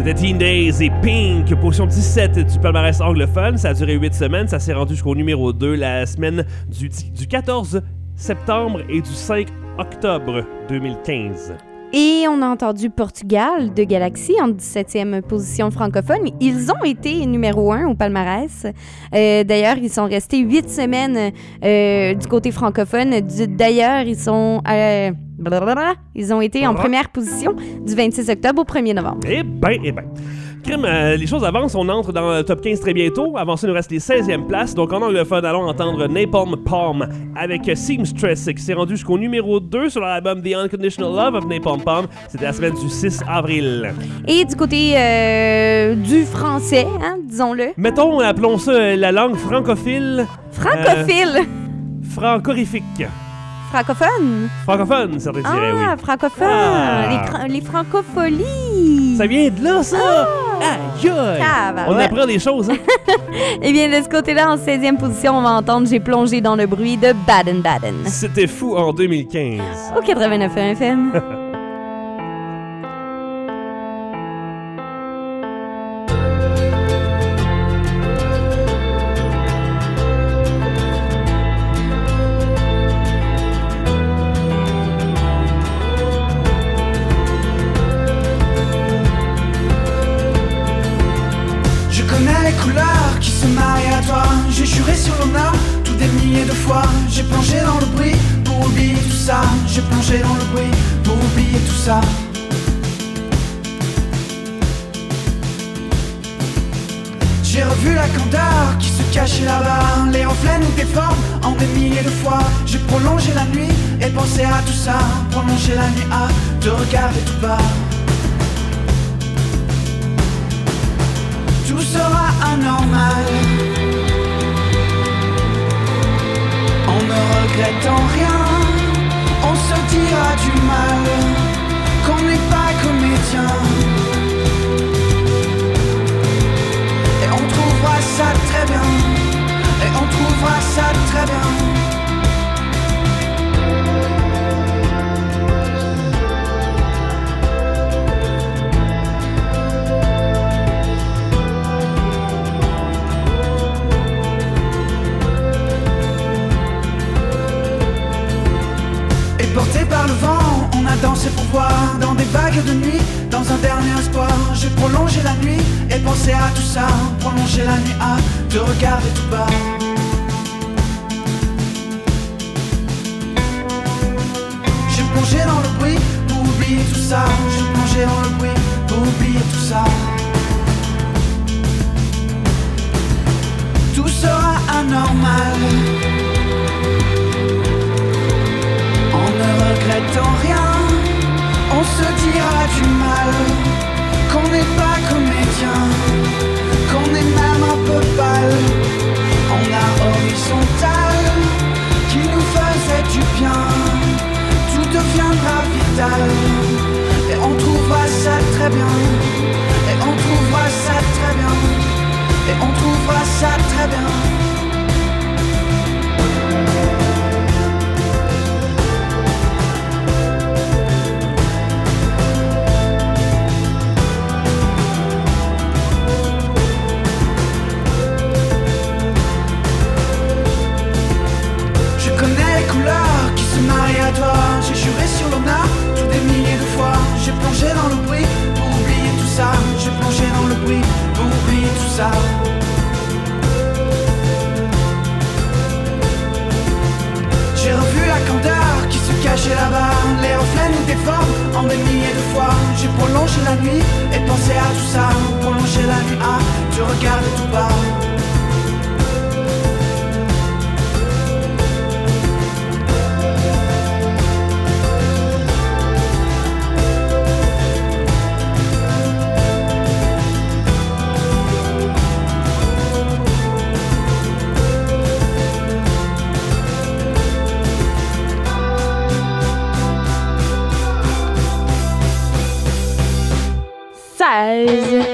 C'était Teen Days et Pink, position dix-sept du palmarès anglophone. Ça a duré huit semaines. Ça s'est rendu jusqu'au numéro deux la semaine du, du quatorze septembre et du cinq octobre deux mille quinze. Et on a entendu Portugal de Galaxy en dix-septième position francophone. Ils ont été numéro un au palmarès. Euh, d'ailleurs, ils sont restés huit semaines euh, du côté francophone. Du, d'ailleurs, ils sont... Euh, blablabla, ils ont été en première position du vingt-six octobre au premier novembre. Eh ben, eh ben. Crime, euh, les choses avancent, on entre dans le top quinze très bientôt. Avant ça, il nous reste les seizième places. Donc en anglophone, allons entendre Napalm Palm avec Seamstress qui s'est rendu jusqu'au numéro deux sur l'album The Unconditional Love of Napalm Palm. C'était la semaine du six avril. Et du côté euh, du français, hein, disons-le. Mettons, appelons ça euh, la langue francophile. Francophile. Euh, francorifique. Francophone. Francophone, certains diraient, oui. Ah, francophone. Ah. Les, cra- les francopholies. Ça vient de là, ça! Aïe, aïe! Ah, bah On ouais. apprend des choses, hein? Eh bien, de ce côté-là, en seizième position, on va entendre J'ai plongé dans le bruit de Baden Baden. C'était fou en deux mille quinze. Au quatre-vingt-neuf F M. J'ai juré sur l'honneur tout des milliers de fois. J'ai plongé dans le bruit pour oublier tout ça. J'ai plongé dans le bruit pour oublier tout ça. J'ai revu la candeur qui se cachait là-bas. Les reflets nous déforment en des milliers de fois. J'ai prolongé la nuit et pensé à tout ça. Prolongé la nuit à te regarder tout bas. Tout sera anormal en ne regrettant rien. On se dira du mal qu'on n'est pas comédien. Et on trouvera ça très bien. Et on trouvera ça très bien. Porté par le vent, on a dansé pour voir. Dans des vagues de nuit, dans un dernier espoir. J'ai prolongé la nuit et pensé à tout ça. Prolongé la nuit à te regarder tout bas. J'ai plongé dans le bruit pour oublier tout ça. J'ai plongé dans le bruit pour oublier tout ça. Tout sera anormal en ne regrettant rien. On se dira du mal qu'on n'est pas comédien, qu'on est même un peu pâle. On a horizontal qui nous faisait du bien. Tout deviendra vital et on trouvera ça très bien. Et on trouvera ça très bien. Et on trouvera ça très bien. À toi, j'ai juré sur l'honneur tout des milliers de fois. J'ai plongé dans le bruit pour oublier tout ça. J'ai plongé dans le bruit pour oublier tout ça. J'ai revu la candeur qui se cachait là-bas. Les reflets nous déforment en des milliers de fois. J'ai prolongé la nuit et pensé à tout ça. Prolongé la nuit à te regarder tout bas. seize.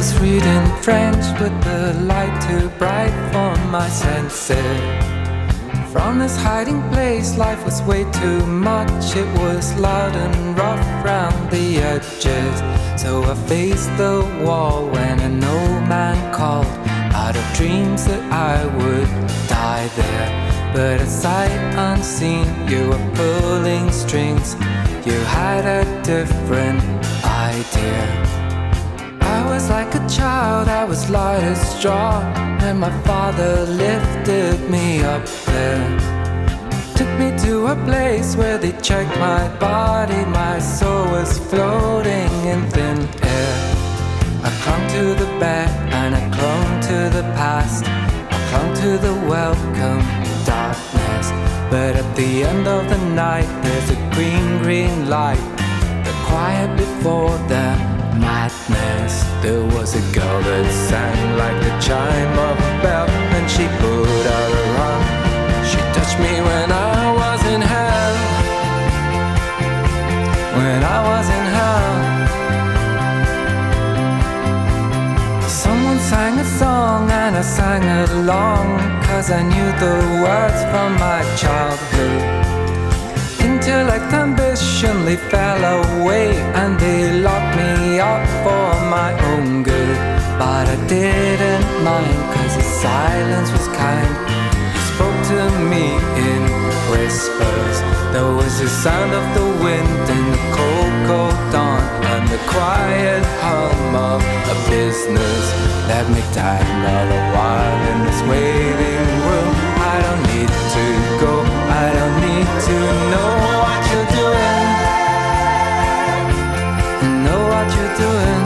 was reading French with the light too bright for my senses. From this hiding place, life was way too much. It was loud and rough round the edges. So I faced the wall when an old man called out of dreams that I would die there. But at sight unseen, you were pulling strings. You had a different idea. I was like a child, I was light as straw, and my father lifted me up there. Took me to a place where they checked my body. My soul was floating in thin air. I clung to the bed and I clung to the past. I clung to the welcome darkness. But at the end of the night, there's a green, green light. The quiet before the madness. There was a girl that sang like the chime of a bell, and she put out her arm. She touched me when I was in hell. When I was in hell. Someone sang a song and I sang along, 'cause I knew the words from my childhood. Intellect, ambition, they fell away, and they locked me up for my own good. But I didn't mind, 'cause the silence was kind. You spoke to me in whispers. There was the sound of the wind in the cold, cold dawn, and the quiet hum of a business. Let me die another while in this waiting room. I don't need to go, I don't need to know what you're doing. Know what you're doing.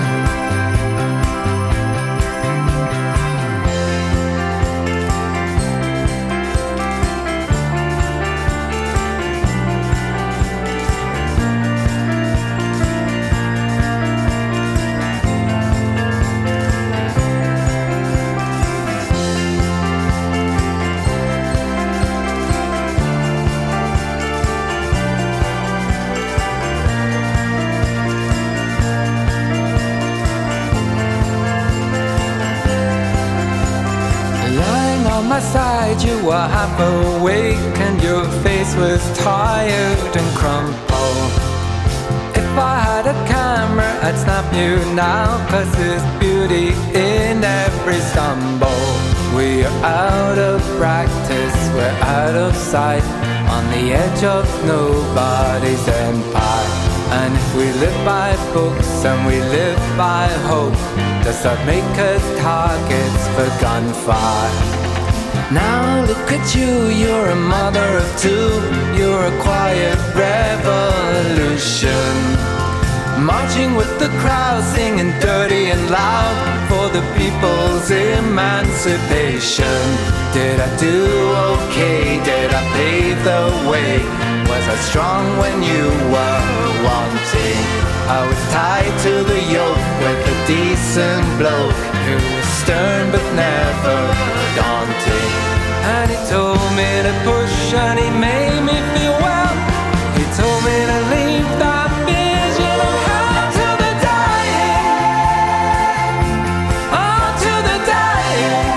My side, you were half awake, and your face was tired and crumpled. If I had a camera, I'd snap you now, 'cause there's beauty in every stumble. We're out of practice, we're out of sight, on the edge of nobody's empire. And if we live by books and we live by hope, does that make us targets for gunfire? Now look at you, you're a mother of two. You're a quiet revolution, marching with the crowd, singing dirty and loud for the people's emancipation. Did I do okay? Did I pave the way? Was I strong when you were wanting? I was tied to the yoke with a decent bloke who was stern but never daunting. And he told me to push and he made me feel well. He told me to leave that vision of hell to the dying. Oh, to the dying.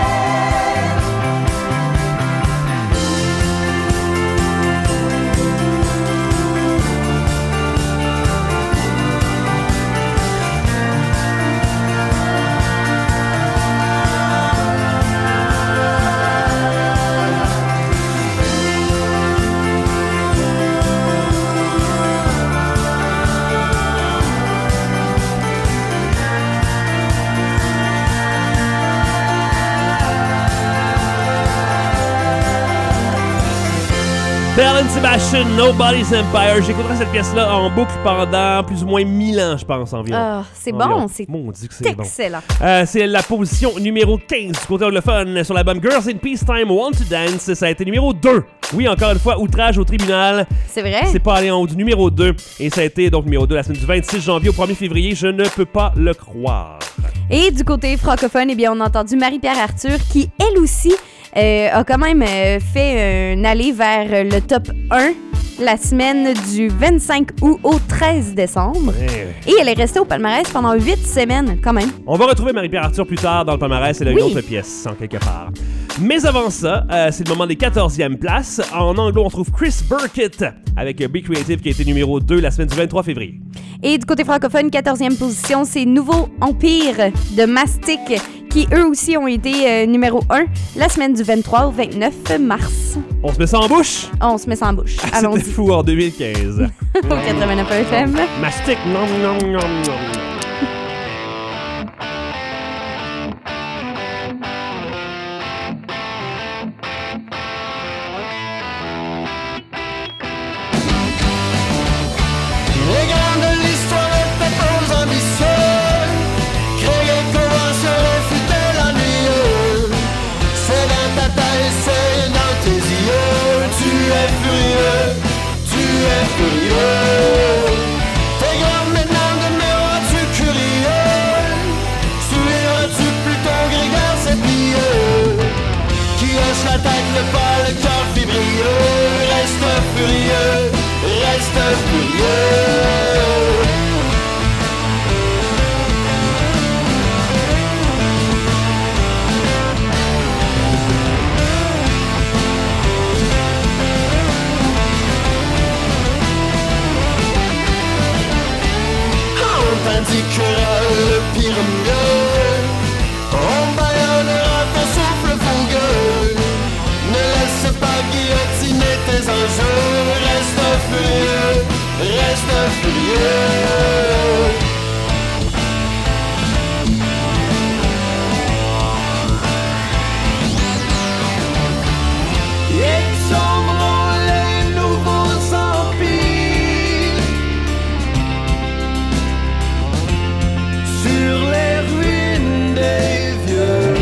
Belle and Sebastian, Nobody's Empire. J'écouterai cette pièce-là en boucle pendant plus ou moins mille ans, je pense, environ. Ah, c'est environ. bon, c'est Mon Dieu que c'est excellent. Bon. Euh, c'est la position numéro quinze du côté anglophone sur l'album Girls in Peacetime Want to Dance. Ça a été numéro deux. Oui, encore une fois, outrage au tribunal. C'est vrai? C'est pas allé en haut du numéro deux. Et ça a été donc numéro deux la semaine du vingt-six janvier au premier février. Je ne peux pas le croire. Et du côté francophone, eh bien, on a entendu Marie-Pierre Arthur qui, elle aussi, euh, a quand même euh, fait un aller vers le top un la semaine du vingt-cinq août au treize décembre. Ouais. Et elle est restée au palmarès pendant huit semaines, quand même. On va retrouver Marie-Pierre Arthur plus tard dans le palmarès. Elle a Oui. une autre pièce, en quelque part. Mais avant ça, euh, c'est le moment des quatorzième places. En anglo, on trouve Chris Burkett avec Be Creative qui a été numéro deux la semaine du vingt-trois février. Et du côté francophone, quatorzième position, c'est Nouveau Empire de Mastic, qui eux aussi ont été euh, numéro un la semaine du vingt-trois au vingt-neuf mars. On se met ça en bouche? On se met ça en bouche. Allons-y. C'était fou en deux mille quinze. Au quatre-vingt-neuf F M. Mastic, non, non, non, non. Les grands de l'histoire étaient aux ambitieux, créer comment se réfuter l'ennuyeux. C'est dans ta taille, c'est dans tes yeux. Tu es furieux, tu es furieux. T'es grand maintenant, demeuras-tu curieux? Suivras-tu plutôt Grégor, c'est pieux? Qui hoche la tête, le pas, le cœur fibrieux. Reste furieux, reste furieux. On t'indiquera le pire mieux. On baillonnera ton souffle fougueux. Ne laisse pas guillotiner tes enjeux. Reste furieux, reste furieux. Ils sombreront les nouveaux empires sur les ruines des vieux.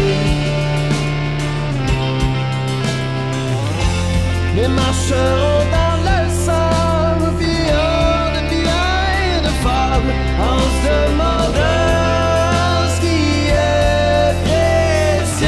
Ils marcheront dans le sang, fiers de biens et de femmes, en se demandant ce qui est précieux.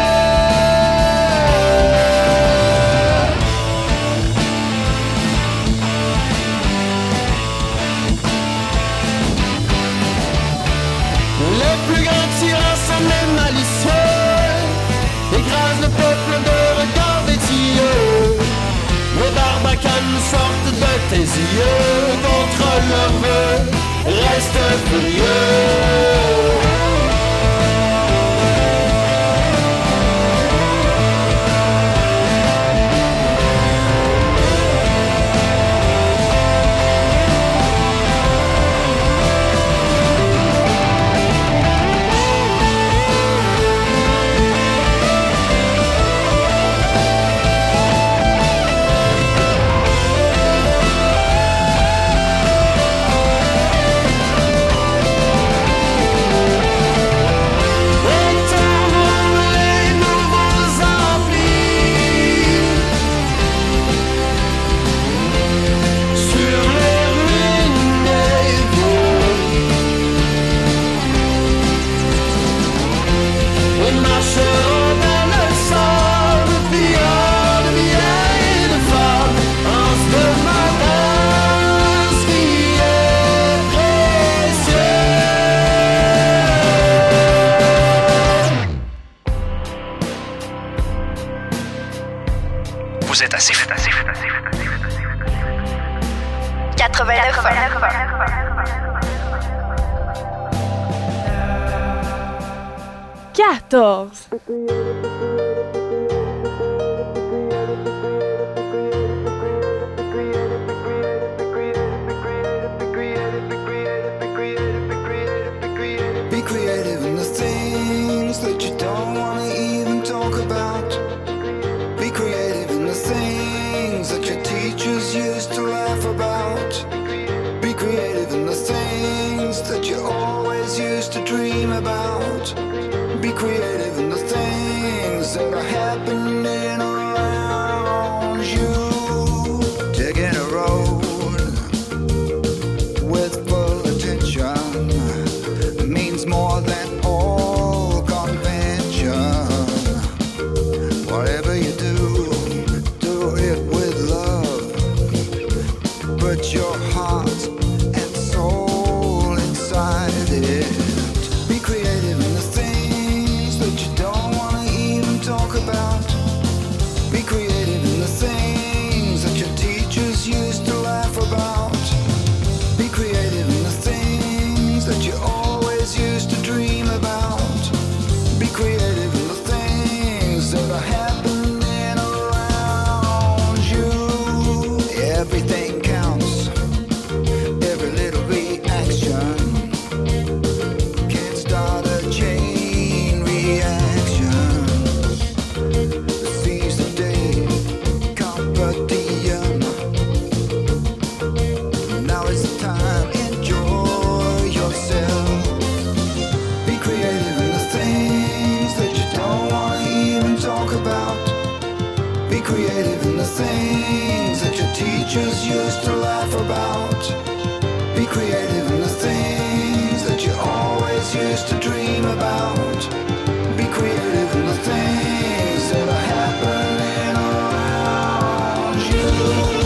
Les plus grands tyrans sont les malicieux, écrasent le peuple de regards vétilleux. Les barbacanes sortent de tes yeux, contre leur vœu, reste furieux. Vous êtes assez fou, assez fou, assez fou, assez fou, assez fou. quatre-vingt-neuf. quatorze. Be creative in the things that you don't want to even talk about. Be creative in the things that your teachers used to laugh about. Be creative in the things that you always used to dream about. Be creative in the things that are happening around you. Taking a road with full attention means more than all convention. Whatever you do, do it with love. Be creative in the things that you always used to dream about. Be creative in the things that are happening around you. Everything counts, every little reaction can start a chain reaction. Seize the day, competition. Now is the time, enjoy yourself. Be creative in the things that you don't want to even talk about. Be creative in the things that your teachers used to laugh about. Be creative in the things that you always used to dream about. Be creative in the things that are happening around you.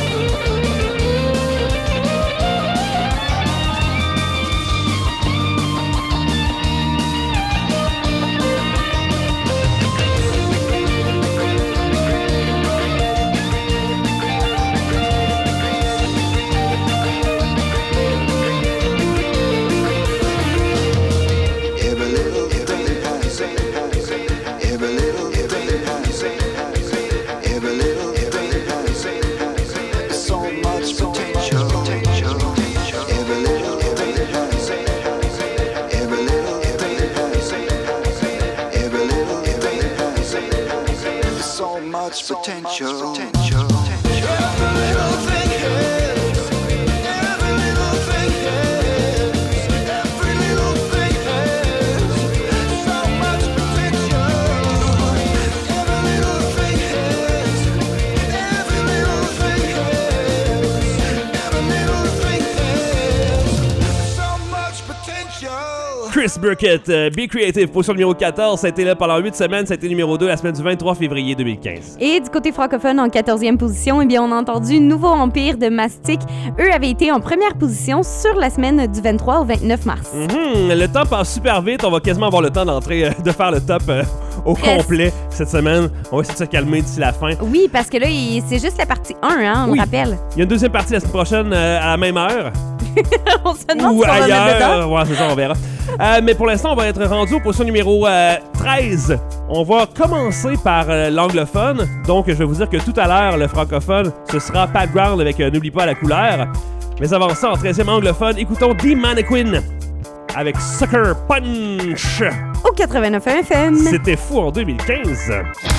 Every little thing has, every little thing has, every little thing has so much potential. Every little thing has, every little thing has, every little thing has so much potential. Every little thing has, every little thing has, every little thing has so much potential. Every little thing has, every little thing has, every little thing has so much potential. Chris Burkett, euh, Be Creative, position numéro quatorze, ça a été là pendant huit semaines, ça a été numéro deux la semaine du vingt-trois février deux mille quinze. Et du côté francophone, en quatorzième position, eh bien, on a entendu Nouveau Empire de Mastic. Eux avaient été en première position sur la semaine du vingt-trois au vingt-neuf mars. Mm-hmm. Le temps passe super vite, on va quasiment avoir le temps d'entrer, euh, de faire le top euh, au Presque. complet cette semaine. On va essayer de se calmer d'ici la fin. Oui, parce que là, il- c'est juste la partie un, hein, on Oui. rappelle. Il y a une deuxième partie la semaine prochaine euh, à la même heure. On se demande Ou si on va mettre dedans. ailleurs. Ouais, c'est ça, on verra. Euh, mais pour l'instant, on va être rendu au position numéro euh, treize. On va commencer par euh, l'anglophone. Donc, je vais vous dire que tout à l'heure, le francophone, ce sera Pat Brown avec euh, N'oublie pas la couleur. Mais avant ça, en treizième anglophone, écoutons Dee Mannequin avec Sucker Punch. Au quatre-vingt-neuf F M. C'était fou en deux mille quinze.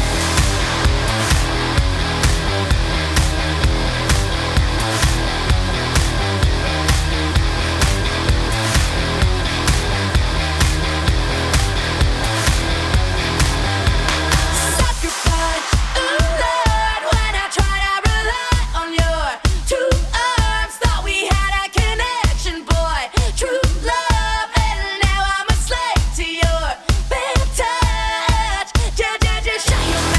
Sucker punch, ooh Lord, when I try to rely on your two arms, thought we had a connection, boy, true love, and now I'm a slave to your bad touch. Just, just, just shut your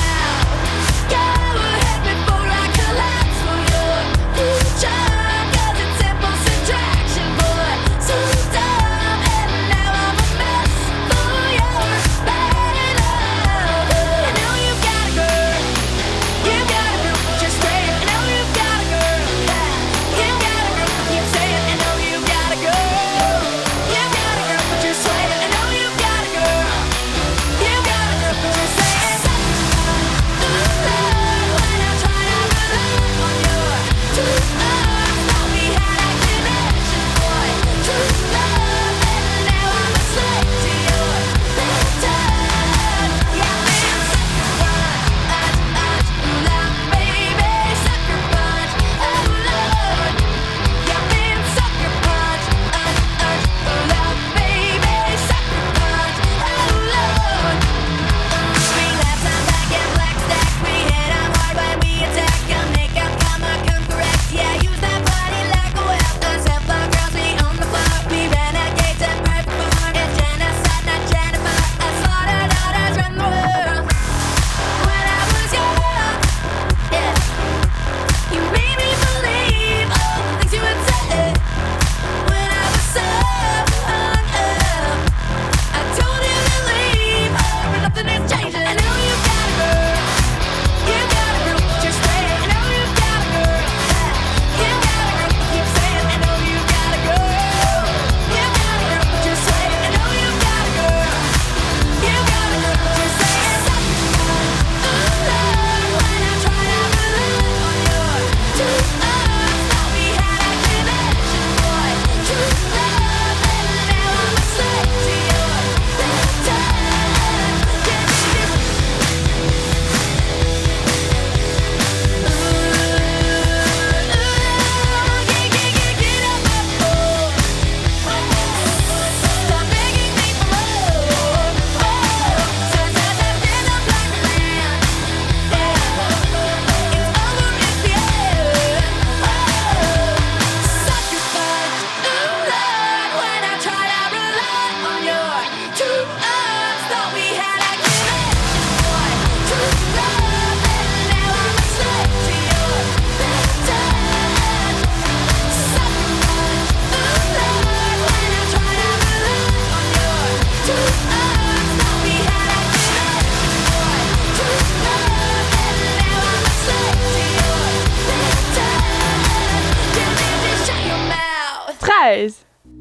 treize.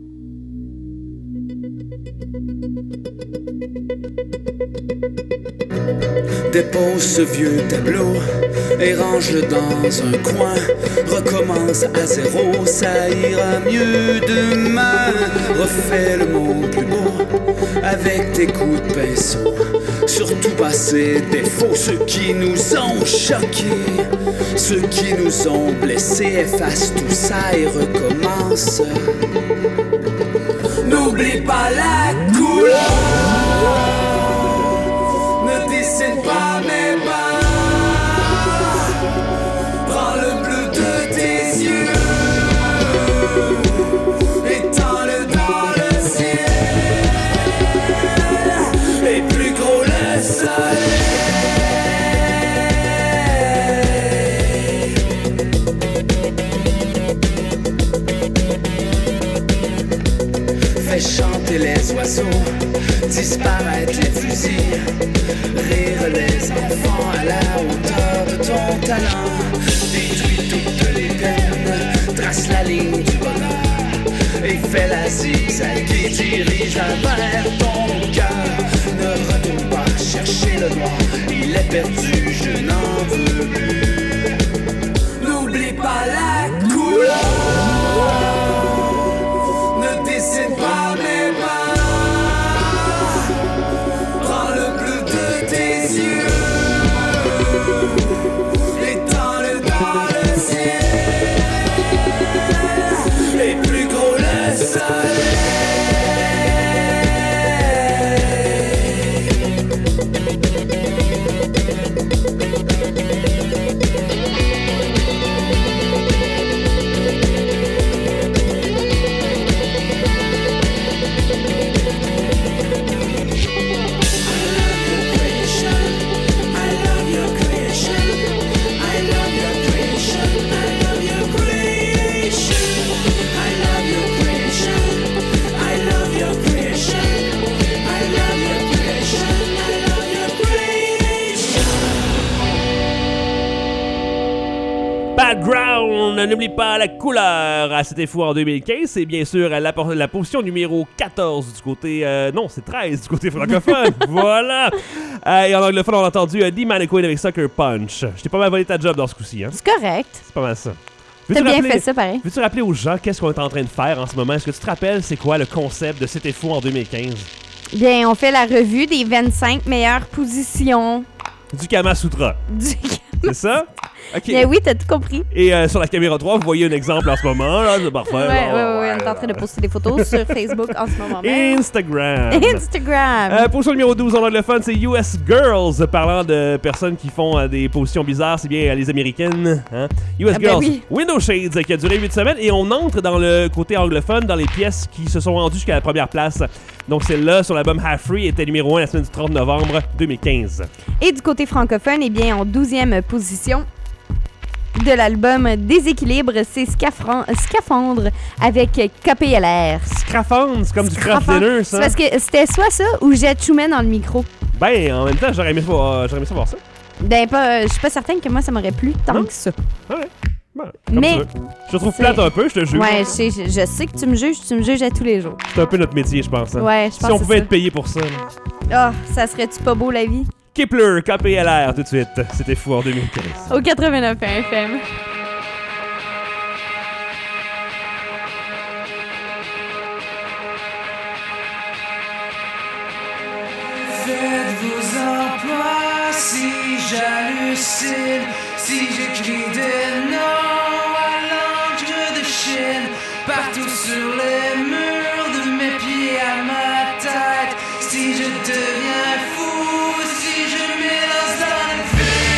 Dépose ce vieux tableau et range-le dans un coin. Recommence à zéro, ça ira mieux demain. Refais le monde plus beau avec tes coups de pinceau. Surtout pas ses défauts, ceux qui nous ont choqués, ceux qui nous ont blessés. Efface tout ça et recommence. N'oublie pas la couleur. Ne dessine pas mes pas. Prends le bleu de tes yeux. Étends-le dans le ciel. Et plus gros le soleil. Fais chanter les oiseaux, disparaître les fusils, rire les enfants à la hauteur de ton talent. Détruis toutes les peines, trace la ligne du bonheur et fais la zigzag qui dirige vers ton cœur. Ne retourne pas chercher le noir, il est perdu, je n'en veux plus. N'oublie pas la couleur. Ne dessine pas mes pas. Prends le bleu de tes yeux. Étends-le dans le ciel. Et plus gros le soleil. Background, n'oublie pas la couleur. À C'était fou en deux mille quinze, c'est bien sûr la, la position numéro quatorze du côté... Euh, non, c'est treize du côté francophone. Voilà. Euh, et en anglophone, on a entendu euh, Dee Mannequin avec Sucker Punch. Je t'ai pas mal volé ta job dans ce coup-ci. Hein? C'est correct. C'est pas mal ça. T'as bien fait ça, pareil. Veux-tu rappeler aux gens qu'est-ce qu'on est en train de faire en ce moment? Est-ce que tu te rappelles c'est quoi le concept de C'était fou en deux mille quinze? Bien, on fait la revue des vingt-cinq meilleures positions. Du Kama Sutra. Du C'est ça? OK. Bien oui, t'as tout compris. Et euh, sur la caméra trois, vous voyez un exemple en ce moment. Là, c'est parfait. Ouais, ouais, ouais, ouais, on est en train de poster des photos sur Facebook en ce moment même. Instagram. Instagram. Euh, position numéro douze en anglophone, c'est U S Girls. Parlant de personnes qui font euh, des positions bizarres, c'est bien euh, les Américaines. Hein? U S Ah ben Girls. oui. Window Shades qui a duré huit semaines. Et on entre dans le côté anglophone, dans les pièces qui se sont rendues jusqu'à la première place. Donc celle-là, sur l'album Half Free, était numéro un la semaine du trente novembre deux mille quinze. Et du côté francophone, eh bien, en douzième position de l'album Déséquilibre, c'est Scafran- Scaphandre avec K P L R. Scraphandre, c'est comme du craft Scraphandre. dinner, C'est ça. parce que c'était soit ça ou Jet Schumann dans le micro. Ben, en même temps, j'aurais aimé, voir- j'aurais aimé savoir ça. Ben, pas, je suis pas certaine que moi, ça m'aurait plu tant Non. que ça. Ouais. Ben, comme Mais- tu veux. Je te trouve c'est- plate un peu, je te jure. Ouais, je sais, je, je sais que tu me juges, tu me juges à tous les jours. C'est un peu notre métier, je pense. Hein. Ouais, je pense Si on que pouvait c'est être payé pour ça. Ah, ça serait-tu pas beau la vie? Kepler, K P L R, tout de suite. C'était fou en deux mille quinze. Au quatre-vingt-neuf F M. Faites vos emplois si j'hallucine, si j'écris des noms à l'encre de Chine, partout sur les murs de mes pieds à ma tête, si je deviens fou, si je m'élance dans le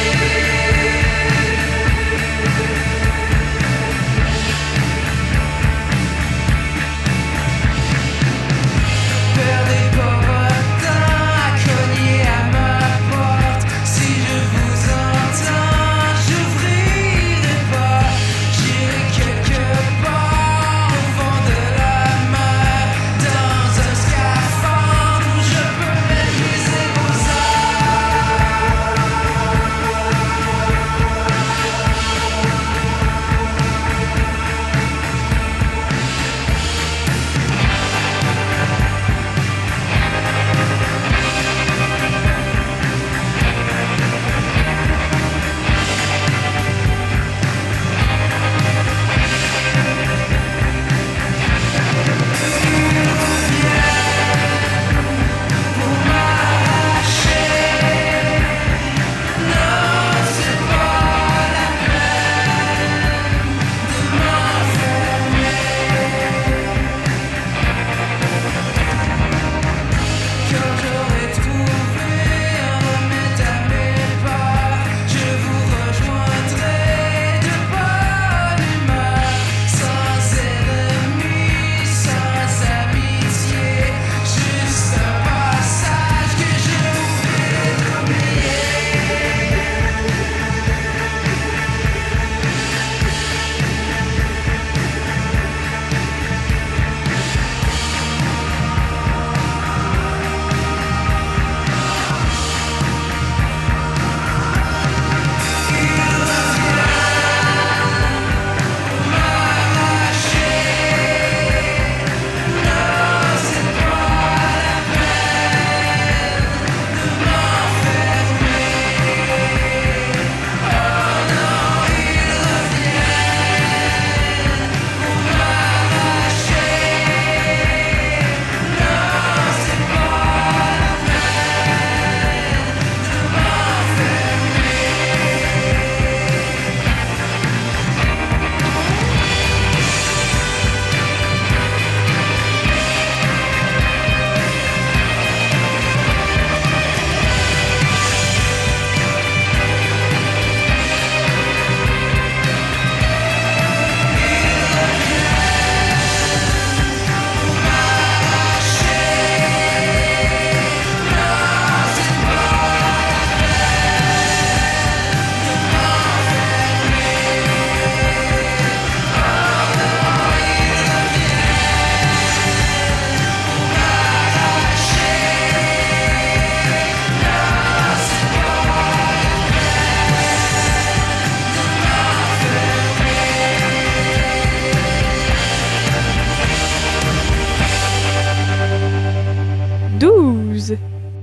Perdez pas votre temps à cogner à ma porte. Si je vous entends, j'ouvrirai pas. J'irai quelque part au fond de la mer, dans un scaphandre où je peux mettre douze.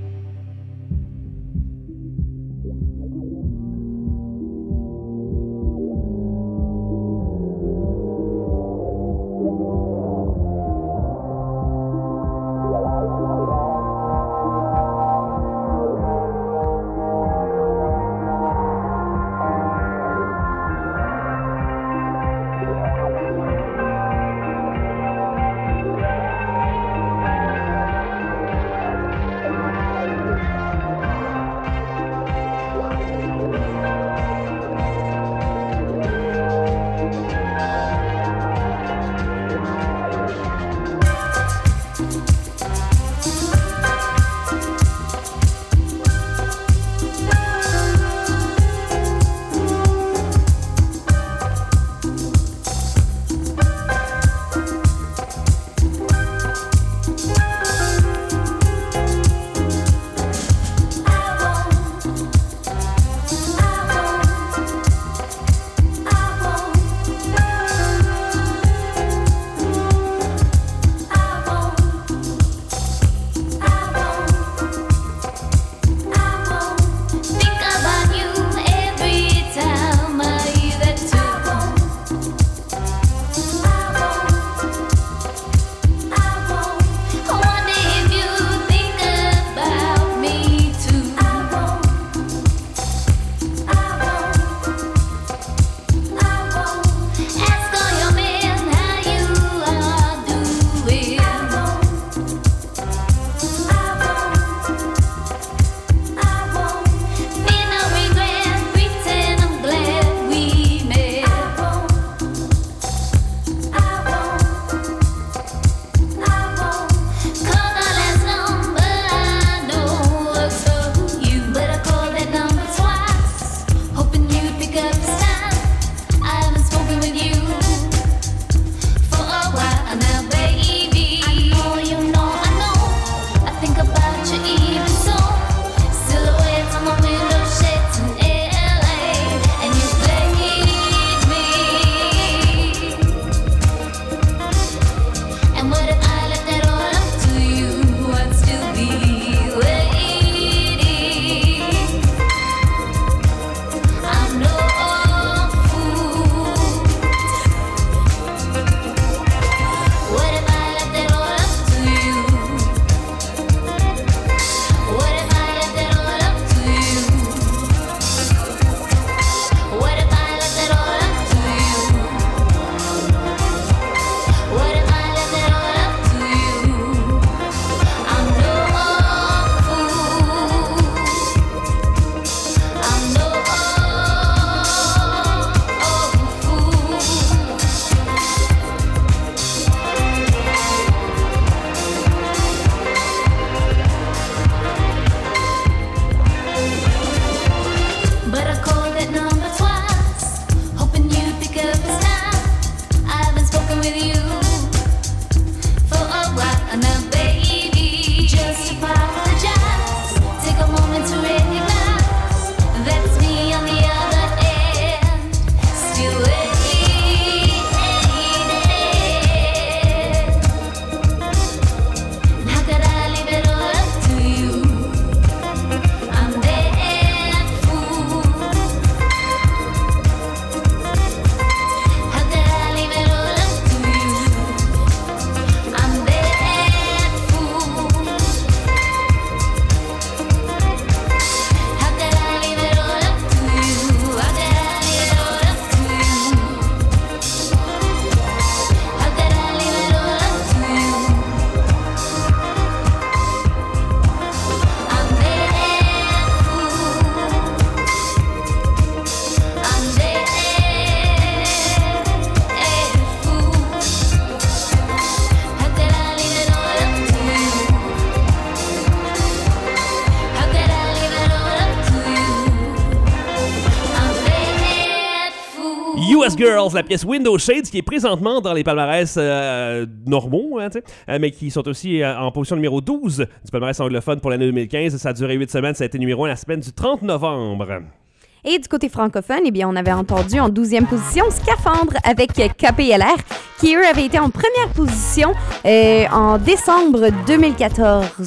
U S Girls, la pièce Window Shades, qui est présentement dans les palmarès euh, normaux, hein, euh, mais qui sont aussi euh, en position numéro douze du palmarès anglophone pour l'année deux mille quinze. Ça a duré huit semaines, ça a été numéro un la semaine du trente novembre. Et du côté francophone, eh bien, on avait entendu en douzième position Scaphandre avec K P L R, qui eux avaient été en première position euh, en décembre deux mille quatorze.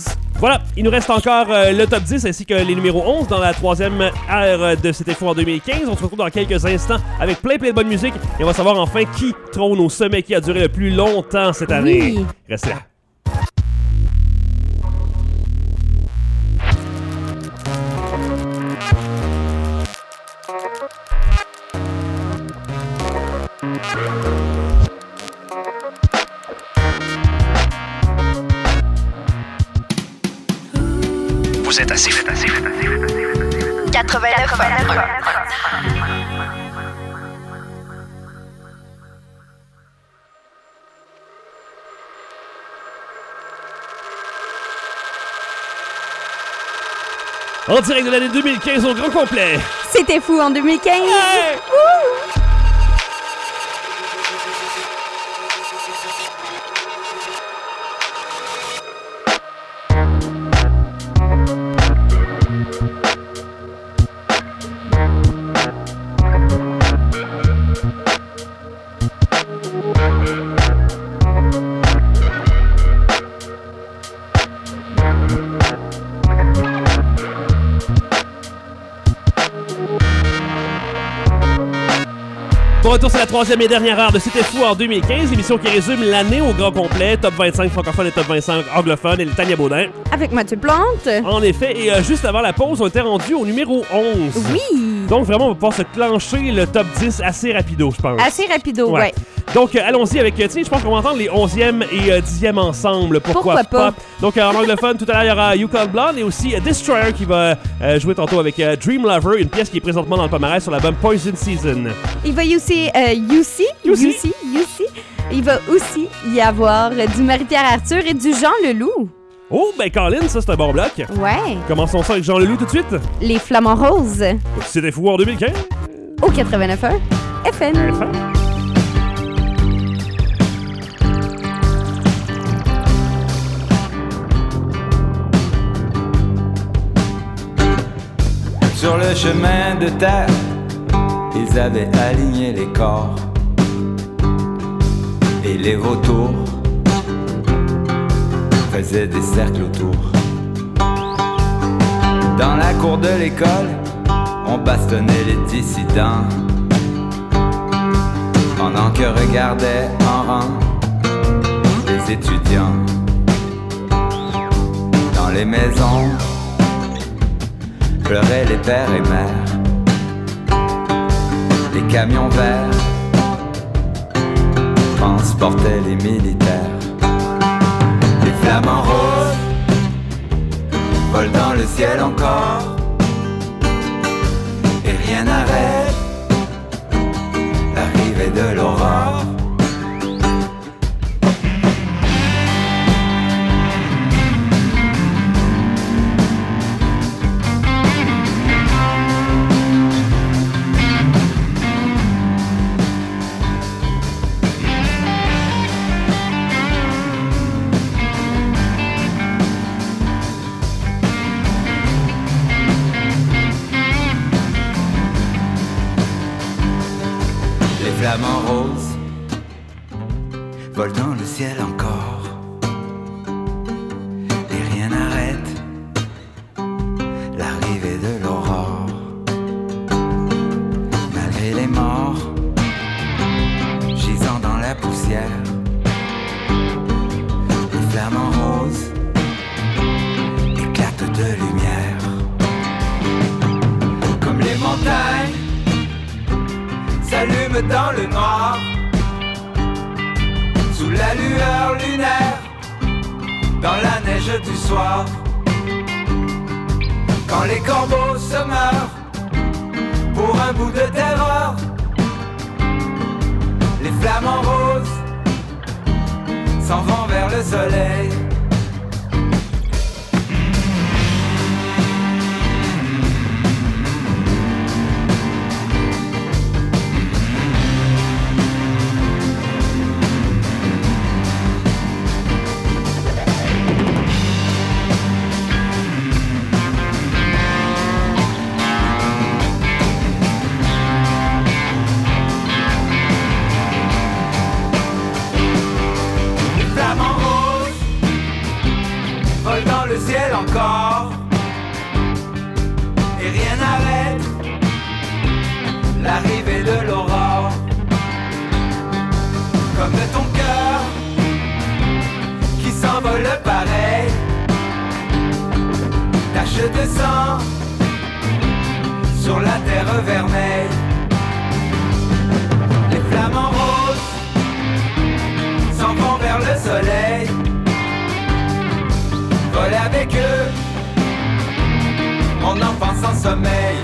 Voilà, il nous reste encore euh, le top dix ainsi que les numéros onze dans la troisième ère de C'était Fou en deux mille quinze. On se retrouve dans quelques instants avec plein plein de bonne musique et on va savoir enfin qui trône au sommet, qui a duré le plus longtemps cette année. Oui. Restez là. Vous êtes assez, faites assez, faites assez, faites assez. quatre-vingt-neuf. En direct de l'année deux mille quinze au grand complet. C'était Fou en deux mille quinze. Hey! Wouh! Bon retour, c'est la troisième et dernière heure de C'était Fou en deux mille quinze, émission qui résume l'année au grand complet, top vingt-cinq francophone et top vingt-cinq anglophone, et le Tania Baudin. Avec Mathieu Plante. En effet, et euh, juste avant la pause, on était rendu au numéro onze. Oui. Donc vraiment, on va pouvoir se clencher le top dix assez rapido, je pense. Assez rapido, ouais. ouais. Donc, euh, allons-y avec, euh, tiens, je pense qu'on va entendre les onzième et euh, dixième ensemble. Pourquoi, Pourquoi pas? pas? Donc, euh, en anglophone, tout à l'heure, il y aura Yukon Blonde et aussi euh, Destroyer qui va euh, jouer tantôt avec euh, Dream Lover, une pièce qui est présentement dans le palmarès sur l'album Poison Season. Il va y aussi euh, U C, U C, U C. Il va aussi y avoir euh, du Marie-Pierre Arthur et du Jean Leloup. Oh, ben Colin, ça c'est un bon bloc. Ouais. Commençons ça avec Jean Leloup tout de suite. Les Flamants Roses. C'était Fou en deux mille quinze. Au quatre-vingt-neuf point un F M. F M. Sur le chemin de terre, ils avaient aligné les corps et les vautours faisaient des cercles autour. Dans la cour de l'école, on bastonnait les dissidents pendant que regardaient en rang les étudiants. Dans les maisons, pleuraient les pères et mères. Les camions verts transportaient les militaires. Les flamants roses volent dans le ciel encore, et rien n'arrête l'arrivée de l'aurore. Les flamants roses volent dans le ciel encore, et rien n'arrête l'arrivée de l'aurore. Malgré les morts gisant dans la poussière, les flamants roses éclatent de lumière. Comme les montagnes s'allume dans le noir, sous la lueur lunaire, dans la neige du soir. Quand les corbeaux se meurent pour un bout de terreur, les flamants roses s'en vont vers le soleil. encore. Et rien n'arrête l'arrivée de l'aurore. Comme de ton cœur qui s'envole pareil. Tache de sang sur la terre vermeille. Les flamants roses s'en vont vers le soleil. Vole avec eux mon enfant sans sommeil.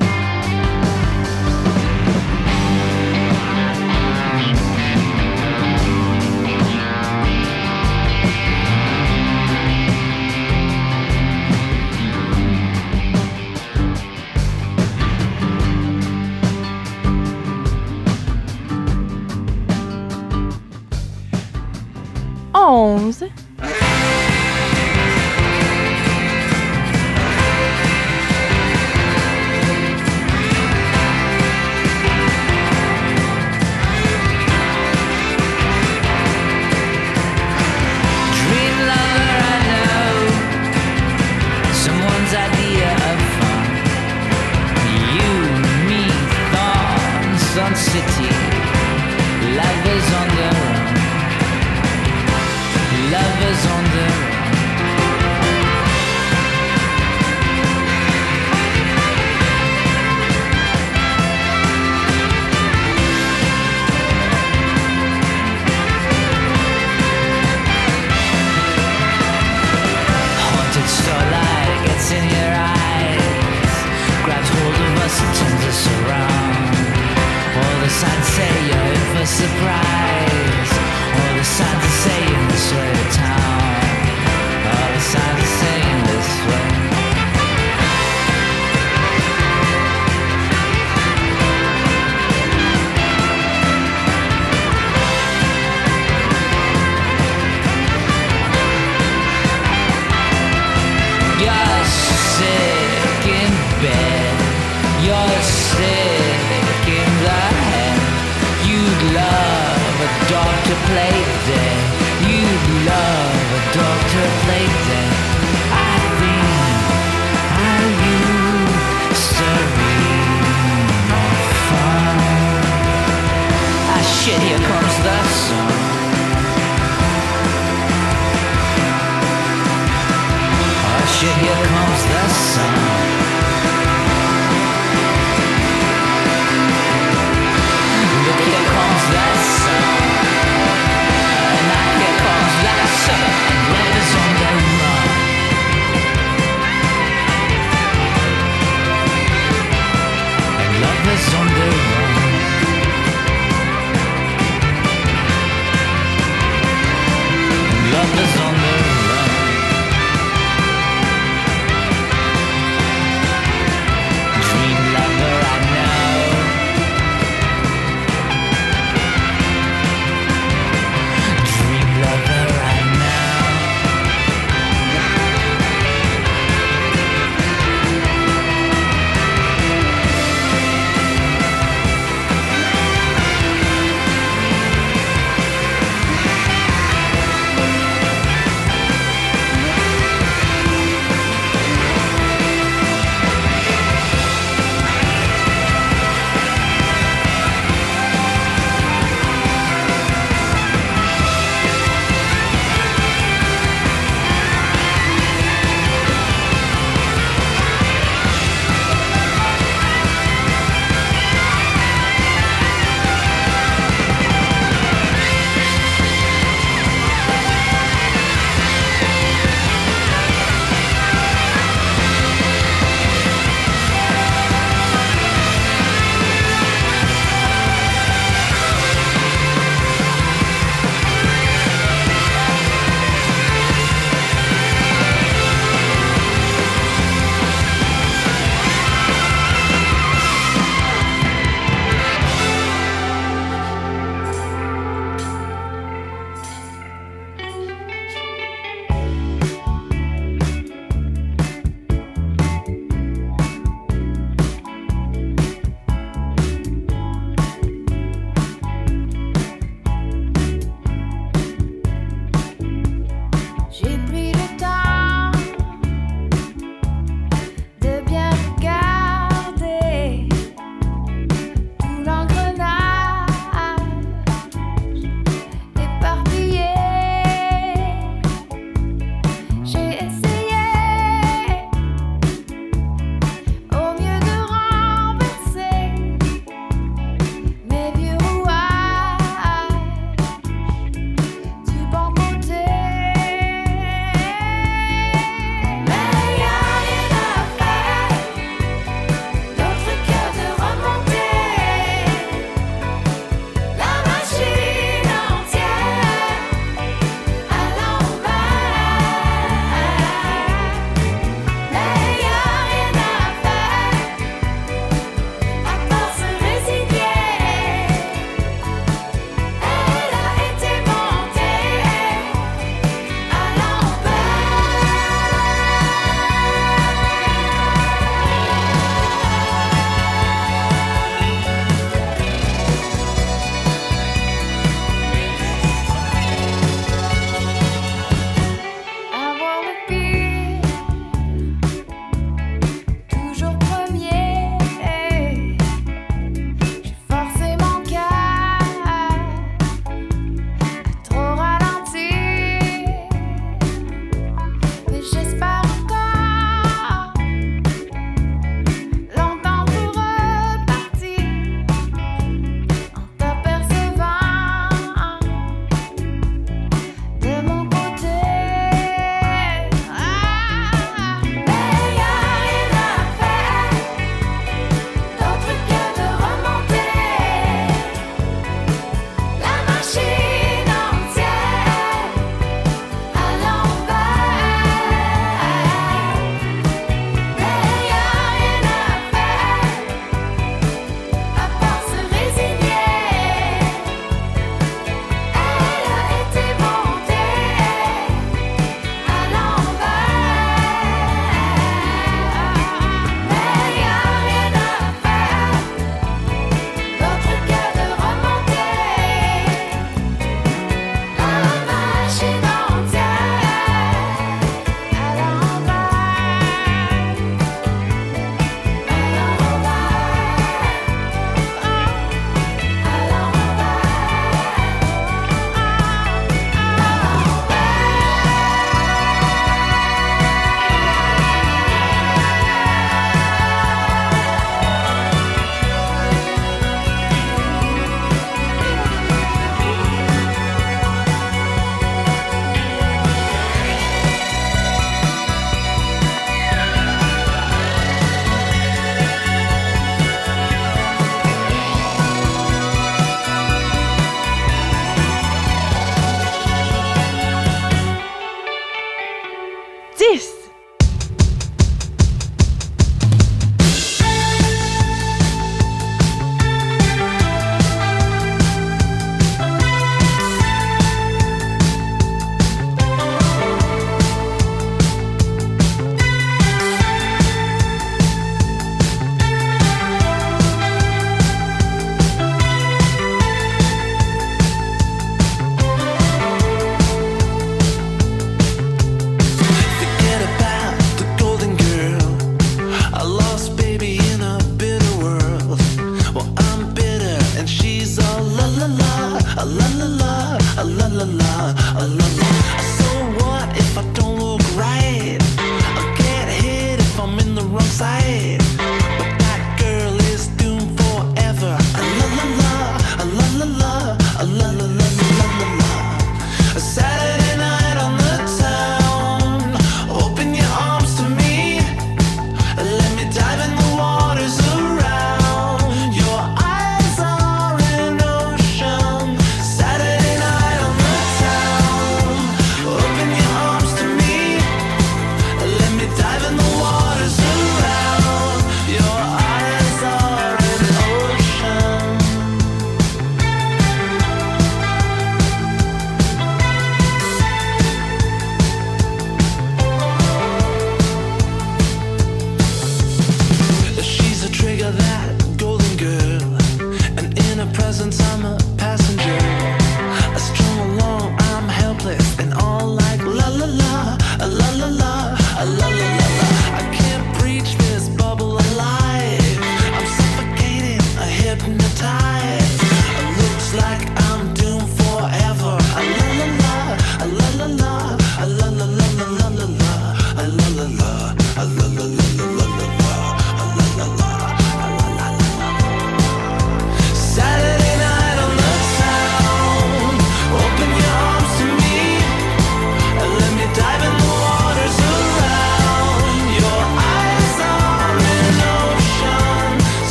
onze. City, lovers on the run, lovers on the run. Haunted starlight gets in your eyes, grabs hold of us and turns us around. All the signs say you're in for surprise. All the signs are saying this way to town. All the signs are saying this way. You're sick in bed. You're sick in the head. You'd love a dog to play dead. You'd love a dog to play dead. I think I used to read more fun. Ah shit, here comes the sun. Oh shit, here comes the sun. Here comes the sun, and now here comes the sun, and lovers on the run. And lovers on the run. And lovers on the run.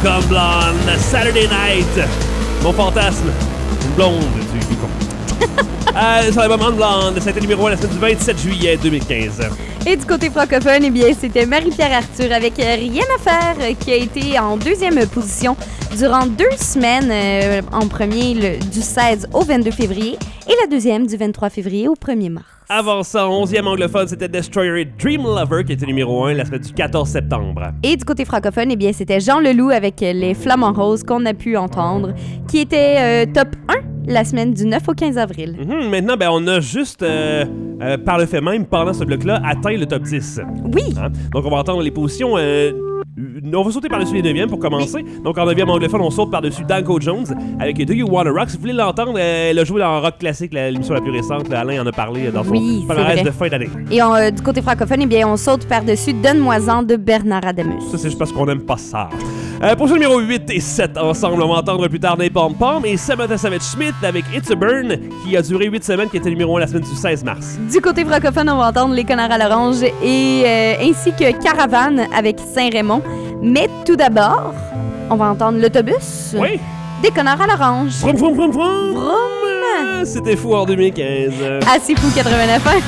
Comme blonde, Saturday Night. Mon fantasme, une blonde du Yukon. euh, sur l'album On Blonde, ça a été numéro un la semaine du vingt-sept juillet deux mille quinze. Et du côté francophone, eh bien, c'était Marie-Pierre Arthur avec Rien à faire qui a été en deuxième position durant deux semaines. Euh, en premier, le, du seize au vingt-deux février et la deuxième du vingt-trois février au premier mars. Avant ça, onzième anglophone, c'était Destroyer Dream Lover qui était numéro un la semaine du quatorze septembre. Et du côté francophone, eh bien, c'était Jean Leloup avec Les Flamants Roses qu'on a pu entendre, qui était euh, top un la semaine du neuf au quinze avril. Mm-hmm. Maintenant, ben, on a juste, euh, euh, par le fait même, pendant ce bloc-là, atteint le top dix. Oui. Hein? Donc, on va entendre les positions... Euh, on va sauter par-dessus les neuvièmes pour commencer. Oui. Donc, en neuvième anglophone, on saute par-dessus Danko Jones avec Do You Wanna Rock. Si vous voulez l'entendre, euh, elle a joué dans Rock Classique, la, l'émission la plus récente. Là, Alain en a parlé dans son oui, palmarès de fin d'année. Et on, euh, du côté francophone, eh bien, on saute par-dessus Donne-moi-en de Bernard Adamus. Ça, c'est juste parce qu'on n'aime pas ça. Euh, pour ce numéro huit et sept, ensemble, on va entendre plus tard Napalm Palm et Samantha Savage-Smith avec It's a Burn, qui a duré huit semaines, qui était numéro un la semaine du seize mars. Du côté francophone, on va entendre Les Connards à l'Orange et euh, ainsi que Caravane avec Saint-Raymond. Mais tout d'abord, on va entendre L'autobus oui. des Connards à l'Orange. Vroom, vroom, vroom, vroom. Vroom. C'était fou en deux mille quinze. Ah, c'est fou quatre-vingt-neuf ans.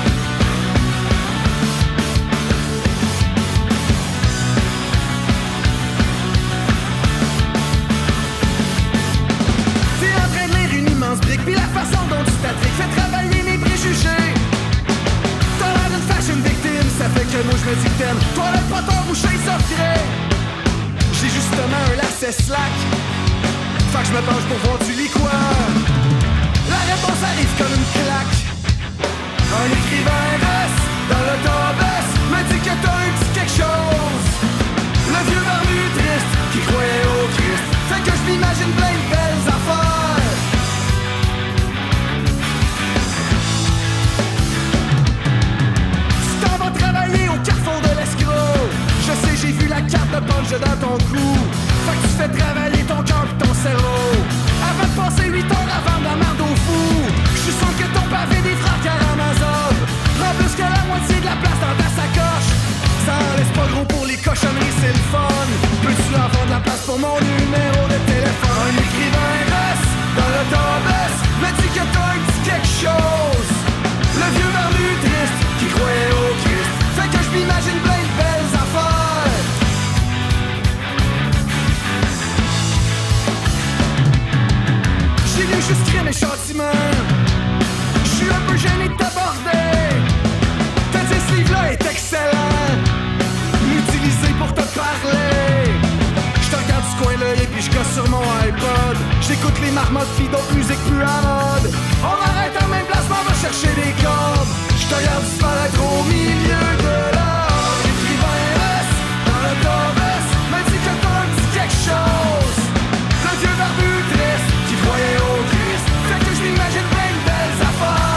Puis la façon dont tu t'appliques fait travailler mes préjugés. T'as l'air d'une fashion victime, ça fait que moi je me dis que t'aimes. Toilette pas ton boucher sortirait. J'ai justement un lacet slack. Fait que je me penche pour voir tu lis quoi. La réponse arrive comme une claque. Un écrivain reste dans l'autobus me dit que t'as un petit quelque chose. Le vieux barbu triste qui croyait au Christ fait que je m'imagine plein de belles affaires. Je sais, j'ai vu la carte de punch dans ton cou. Fait que tu fais travailler ton cœur pis ton cerveau avant de passer huit heures à vendre la merde au fou. J'suis sûr que ton pavé des frères Karamazov prend plus que la moitié de la place dans ta sacoche. Ça en laisse pas gros pour les cochonneries, c'est le fun. Peux-tu avoir de la place pour mon numéro de téléphone? Un écrivain reste dans l'autobus me dit que t'as un petit quelque chose. Le vieux barbu triste qui croyait au Christ fait que je m'imagine plein de belles affaires. J'ai lu juste crème et châtiment. J'suis un peu gêné de t'aborder. Ta dit ce livre-là est excellent, l'utiliser pour te parler. J'te regarde du coin l'œil et puis j'gosse sur mon iPod. J'écoute les marmottes filles d'autres musiques plus à mode. On arrête en même place, on va chercher des cordes. J'te regarde disparaître au milieu de l'or. L'écrivain reste dans l'autobus me dit que t'as un petit quelque chose. Le vieux barbu triste qui croyait au Christ fait que je m'imagine plein de belles affaires.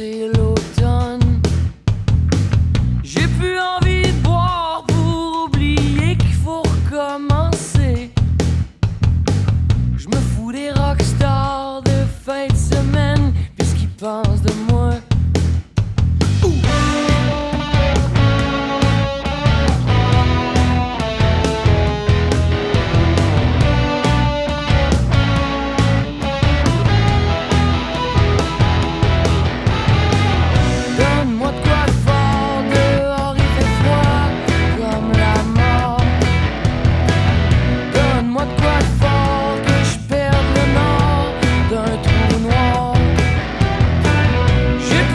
c'est l'automne. J'ai plus envie de boire pour oublier qu'il faut recommencer. Je me fous des rockstars de fin de semaine, puisqu'ils pensent de moi. J'ai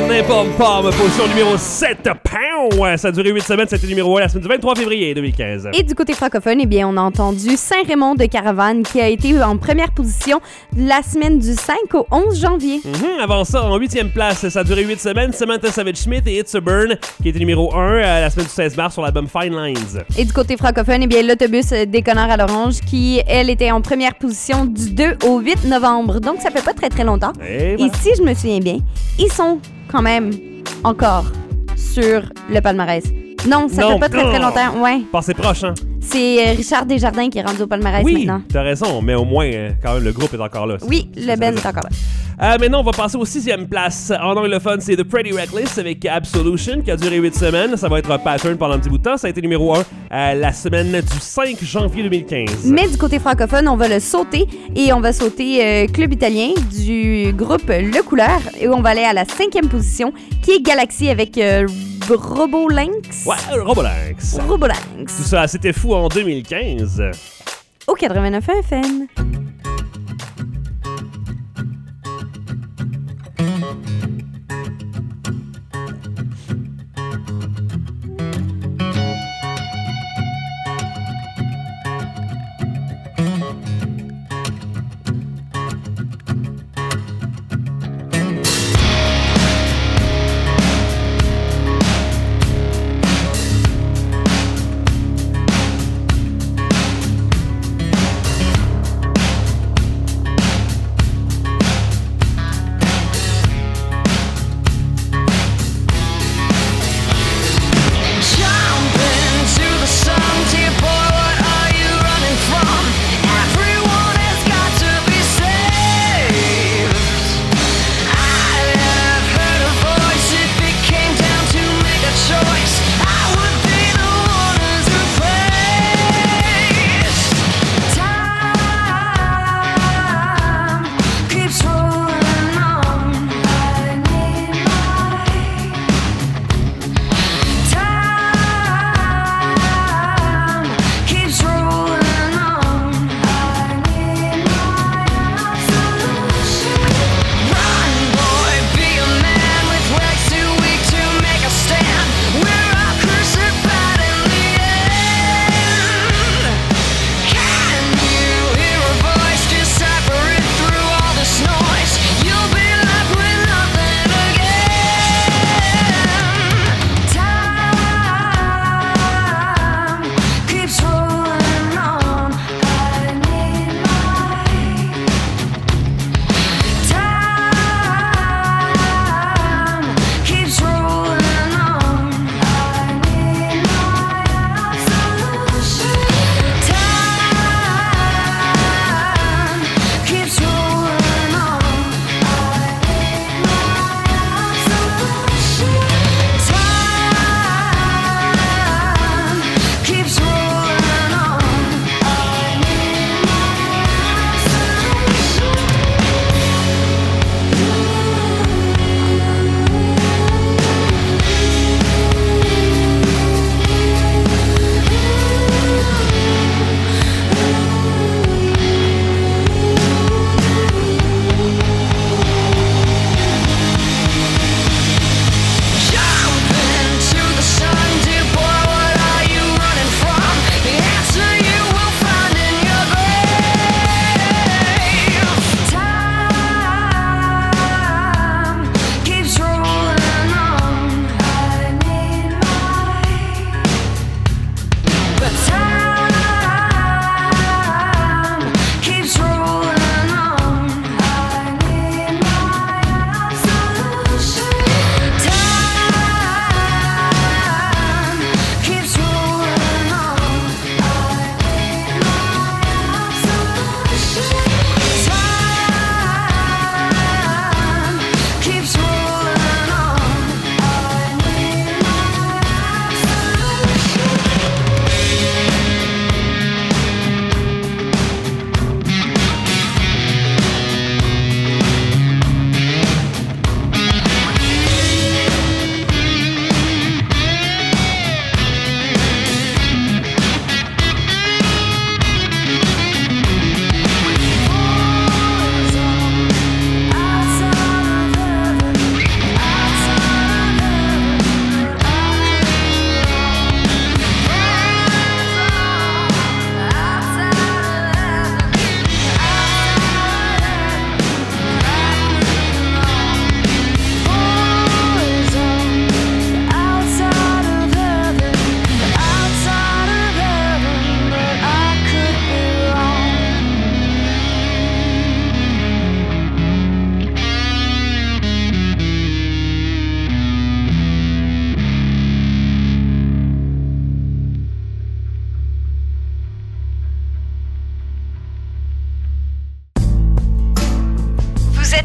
Napalm Palm, position numéro sept. Pow! Ça a duré huit semaines, c'était numéro un la semaine du vingt-trois février deux mille quinze. Et du côté francophone, eh bien, on a entendu Saint-Raymond de Caravane qui a été en première position la semaine du cinq au onze janvier. Mm-hmm. Avant ça, en huitième place, ça a duré huit semaines, Samantha Savage-Smith et It's a Burn qui était numéro un euh, la semaine du seize mars sur l'album Fine Lines. Et du côté francophone, eh bien, l'autobus Déconneur à l'Orange qui, elle, était en première position du deux au huit novembre. Donc, ça fait pas très, très longtemps. Et, et voilà. si je me souviens bien, ils sont quand même encore sur le palmarès. Non, ça non. fait pas très, très longtemps. Ouais. Passez proche, hein? C'est Richard Desjardins qui est rendu au palmarès oui, maintenant. Oui, t'as raison, mais au moins, euh, quand même, le groupe est encore là. Oui, le Ben est encore là. Euh, maintenant, on va passer aux sixième place. En anglophone, c'est The Pretty Reckless avec Absolution qui a duré huit semaines. Ça va être un pattern pendant un petit bout de temps. Ça a été numéro un euh, la semaine du cinq janvier deux mille quinze. Mais du côté francophone, on va le sauter et on va sauter euh, Club Italien du groupe Le Couleur et on va aller à la cinquième position qui est Galaxy avec euh, Robolinx. Ouais, Robolinx. Robolinx. Tout ça, c'était fou en deux mille quinze. Au quatre-vingt-neuf F M.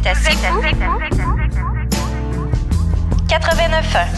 êtes à C'est Fou quatre-vingt-neuf ans.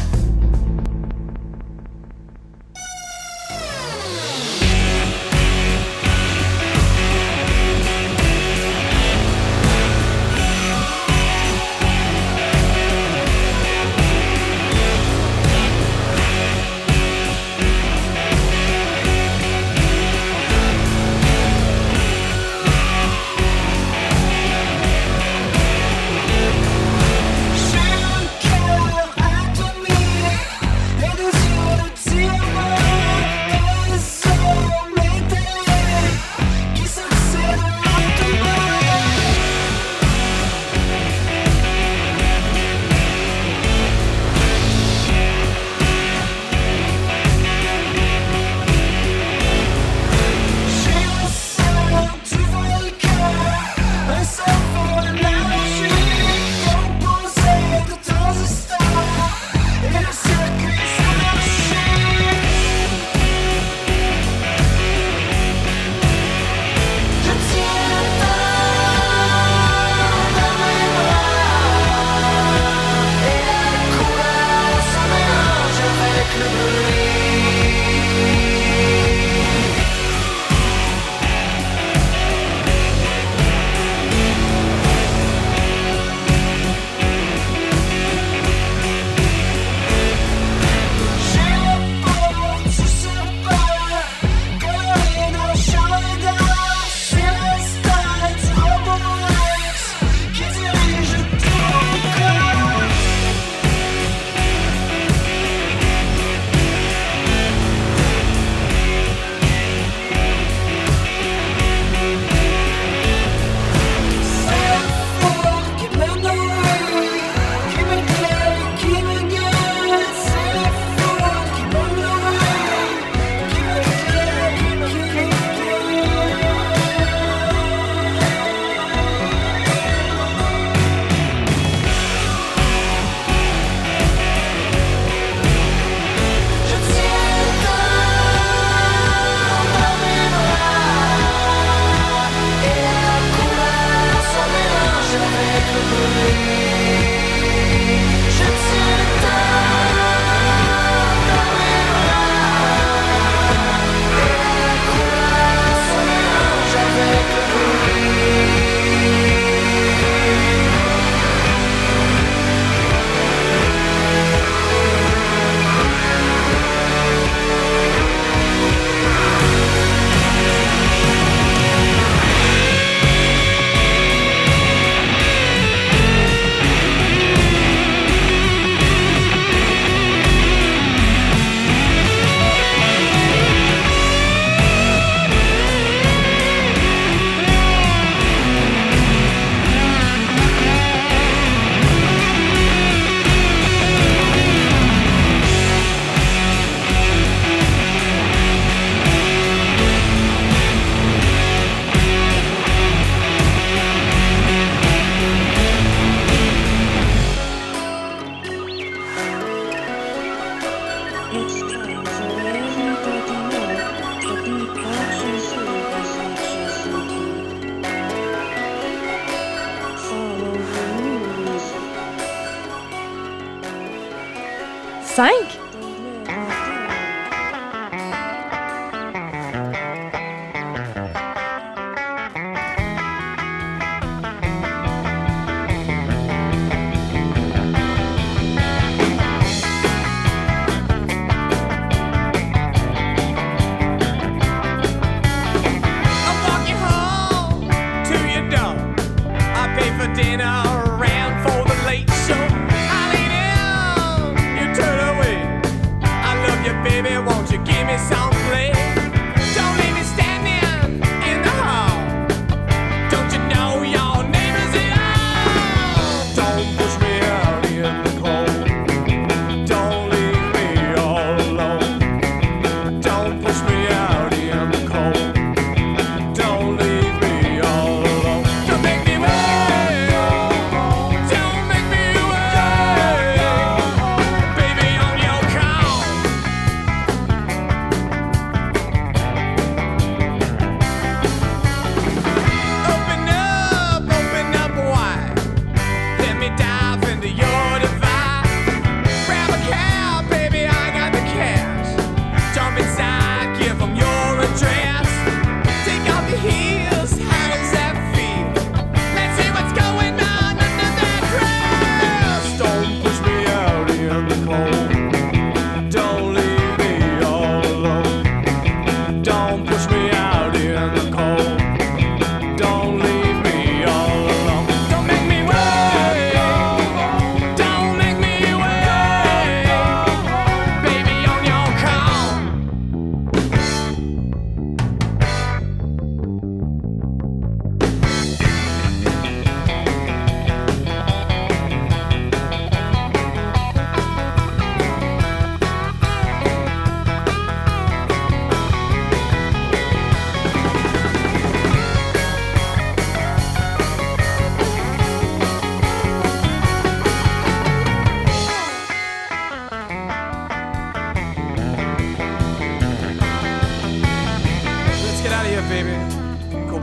Cinq?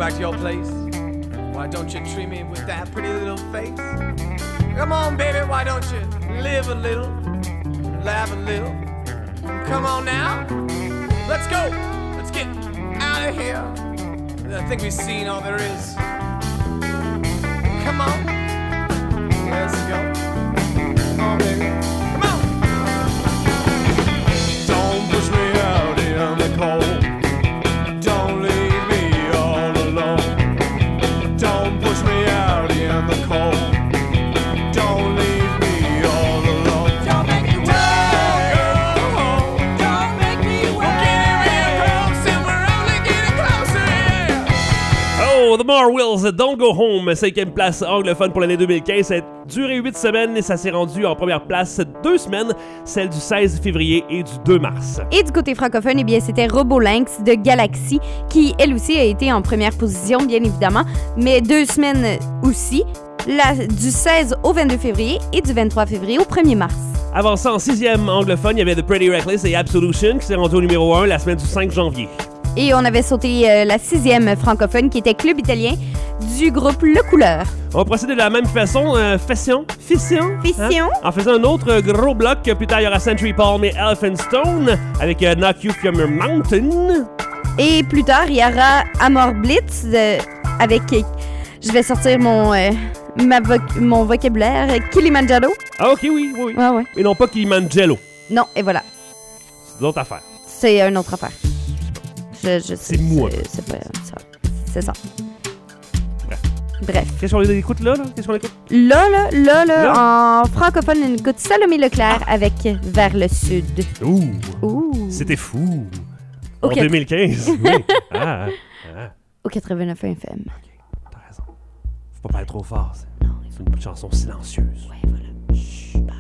back to your place? Why don't you treat me with that pretty little face? Come on, baby, why don't you live a little, laugh a little? Come on now, let's go, let's get out of here. I think we've seen all there is. Come on, let's go. Come on, baby, come on. Don't push me out in the cold. Don't leave me all alone. Don't push me out in the cold. Don't leave me all alone. Don't make me wait. Go home. Don't make me wait. We're getting real close and we're only getting closer, yeah. Oh, The Marwills, Don't Go Home, cinquième place anglophone pour l'année deux mille quinze. Ça a duré huit semaines et ça s'est rendu en première place deux semaines, celle du seize février et du deux mars. Et du côté francophone, eh bien, c'était Robolinx de Galaxy, qui, elle aussi, a été en première position, bien évidemment, mais deux semaines aussi, la, du seize au vingt-deux février et du vingt-trois février au premier mars. Avant ça, en sixième anglophone, il y avait The Pretty Reckless et Absolution qui s'est rendu au numéro un la semaine du cinq janvier. Et on avait sauté euh, la sixième francophone qui était Club Italien du groupe Le Couleur. On va procéder de la même façon, euh, Fission, Fission, Fission. Hein? En faisant un autre euh, gros bloc. Plus tard, il y aura Century Palm et Elephant Stone avec euh, Knock You From Your Mountain. Et plus tard, il y aura Amor Blitz euh, avec... Euh, je vais sortir mon, euh, ma vo- mon vocabulaire, euh, Kilimanjaro. Ah ok, oui, oui. Ouais, ouais. Et non pas Kilimanjaro. Non, et voilà. C'est d'autres affaires. C'est une autre affaire. Je, je, c'est moi. C'est, c'est pas ça. C'est ça. Bref. Bref. Qu'est-ce qu'on écoute là, là? Qu'est-ce qu'on écoute? Là, là, là, là, là? en francophone, on écoute Salomé Leclerc ah. avec Vers le Sud. Ouh! Ouh! C'était fou! En okay. deux mille quinze, oui. ah, ah. Au quatre-vingt-neuf F M. Ok, t'as raison. Faut pas parler trop fort. C'est, non, c'est une chanson silencieuse. Ouais, voilà. Chut, bye.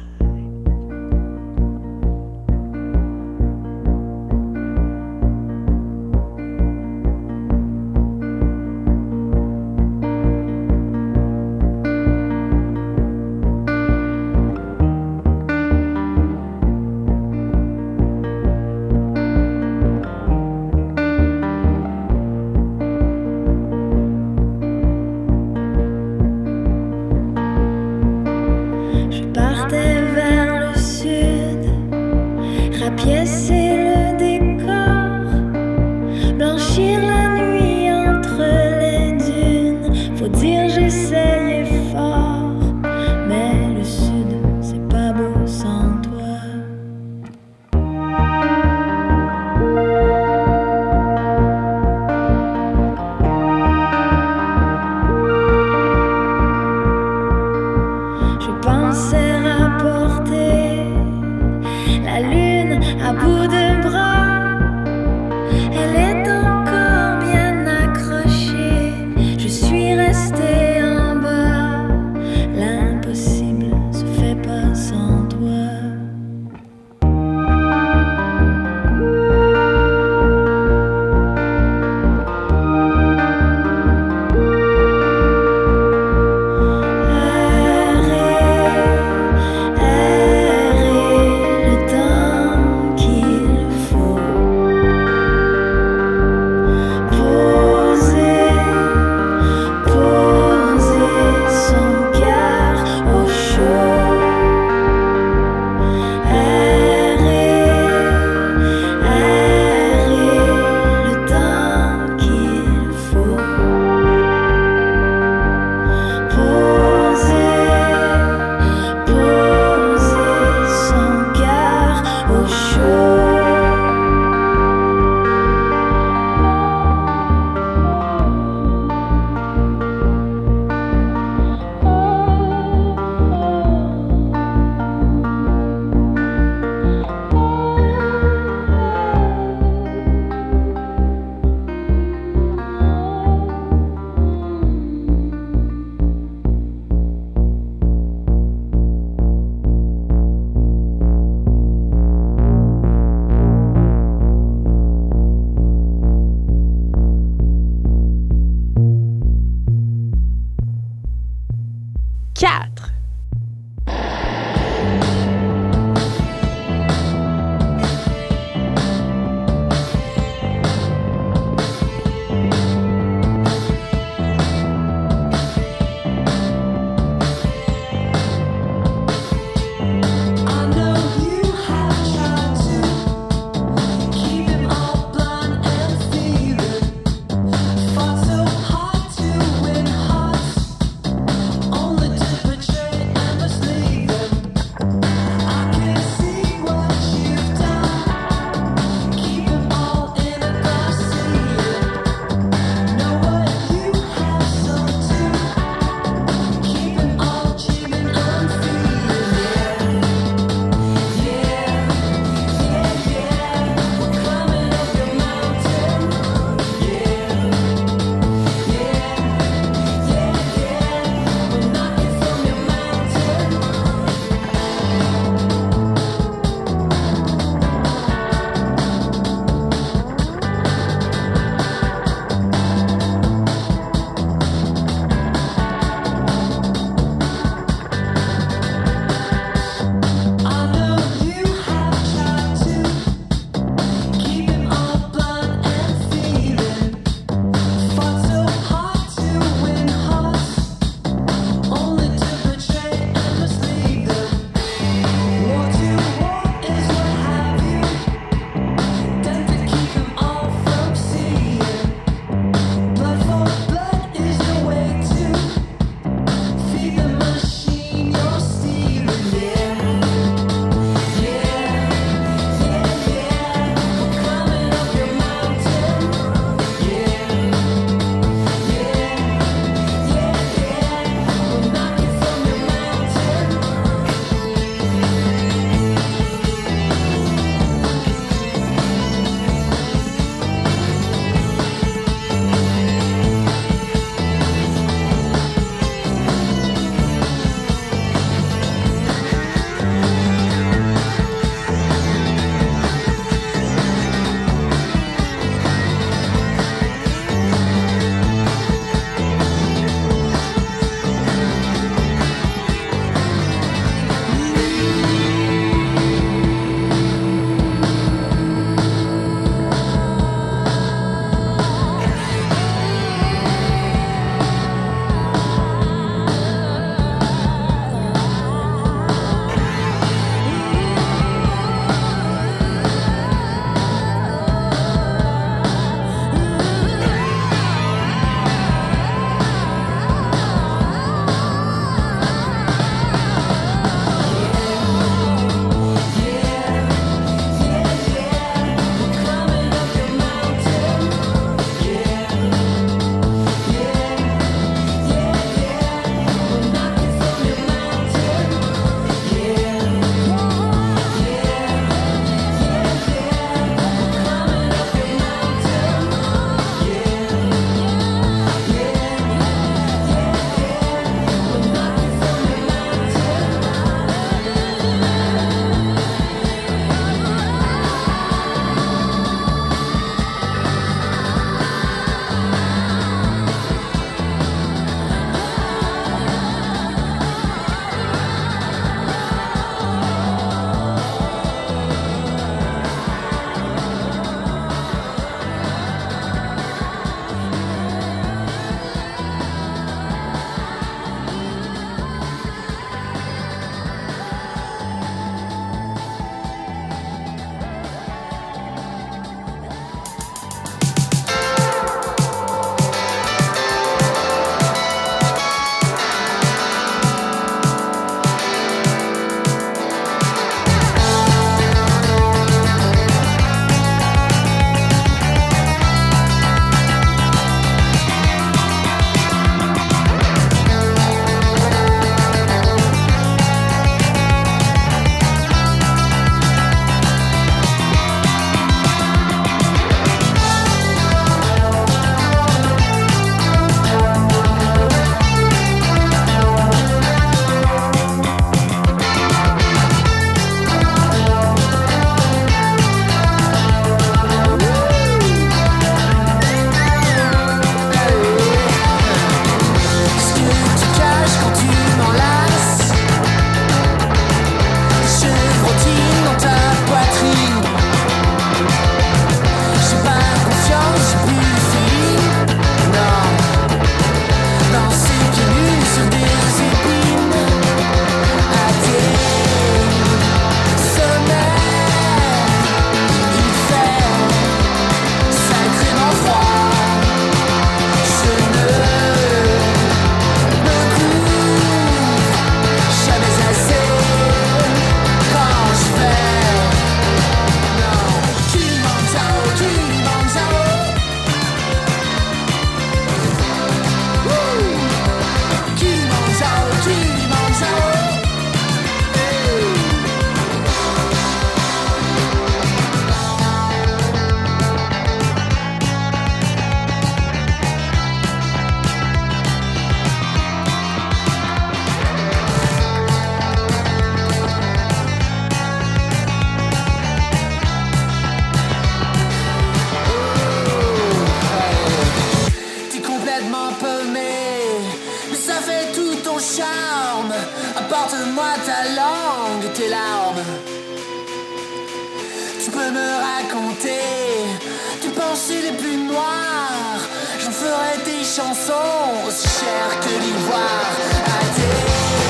aussi les plus noirs. J'en ferai des chansons aussi chères que l'ivoire. À tes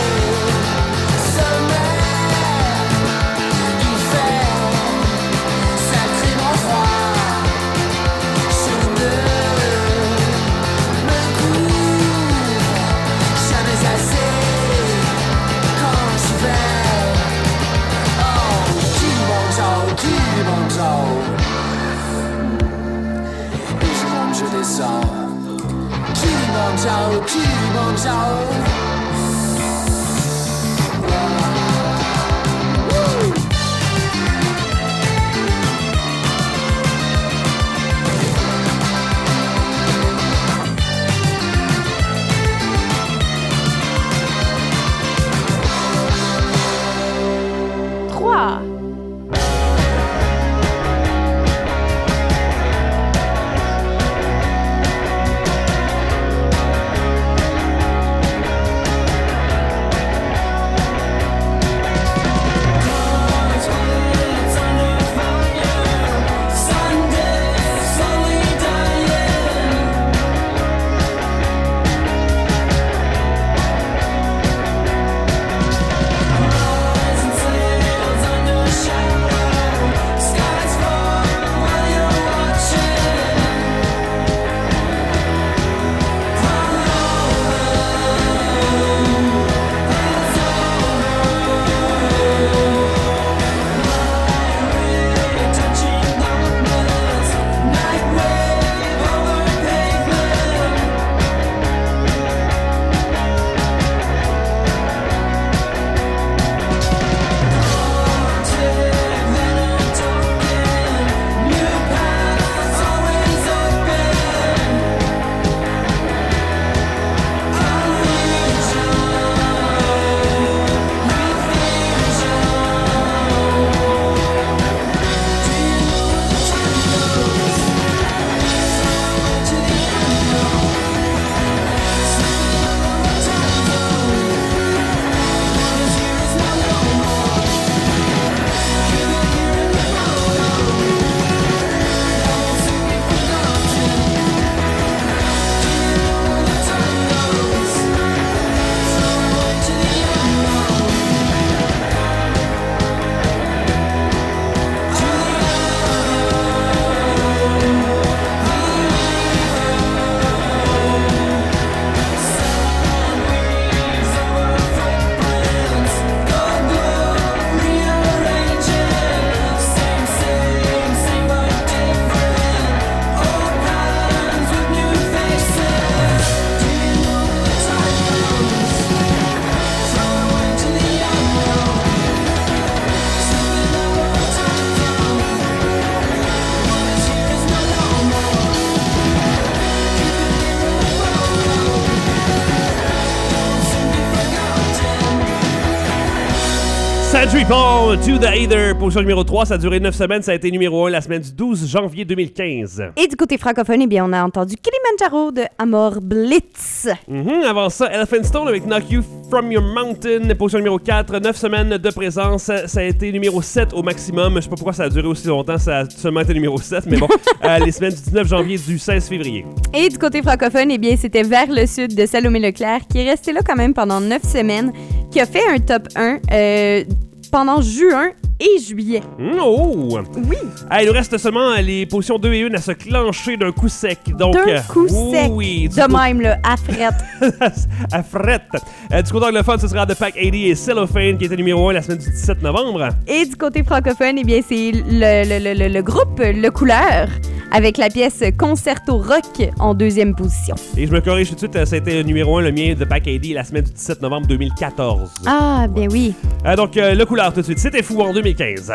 sommets, il fait sacrément froid. Je ne me couvre jamais assez quand je vais. Oh, Kilimanjaro, Kilimanjaro. Et je monte, je descends. Kilimanjaro, Kilimanjaro. trois. Century Paul, To The Hater, position numéro trois, ça a duré neuf semaines, ça a été numéro un la semaine du douze janvier deux mille quinze. Et du côté francophone, eh bien, on a entendu Kilimanjaro de Amor Blitz. Mm-hmm. Avant ça, Elephant Stone avec Knock You From Your Mountain, position numéro quatre, neuf semaines de présence, ça a été numéro sept au maximum. Je sais pas pourquoi ça a duré aussi longtemps, ça a seulement été numéro sept, mais bon, euh, les semaines du dix-neuf janvier du seize février. Et du côté francophone, eh bien, c'était Vers le Sud de Salomé Leclerc, qui est resté là quand même pendant neuf semaines, qui a fait un top un euh, pendant juin et juillet. Oh! Oui! Ah, il nous reste seulement les positions deux et un à se clencher d'un coup sec. Donc, d'un coup euh, sec. Oui, de coup... même, là, à frette. à frette. Euh, du côté anglophone, ce sera The Pack quatre-vingt et Cellophane qui était numéro un la semaine du dix-sept novembre. Et du côté francophone, eh bien, c'est le, le, le, le groupe Le Couleur avec la pièce Concerto Rock en deuxième position. Et je me corrige tout de suite, ça a été numéro un le mien de Pack quatre-vingt la semaine du dix-sept novembre deux mille quatorze. Ah, bien oui. Euh, donc, euh, Le Couleur tout de suite. C'était fou en deux mille quinze.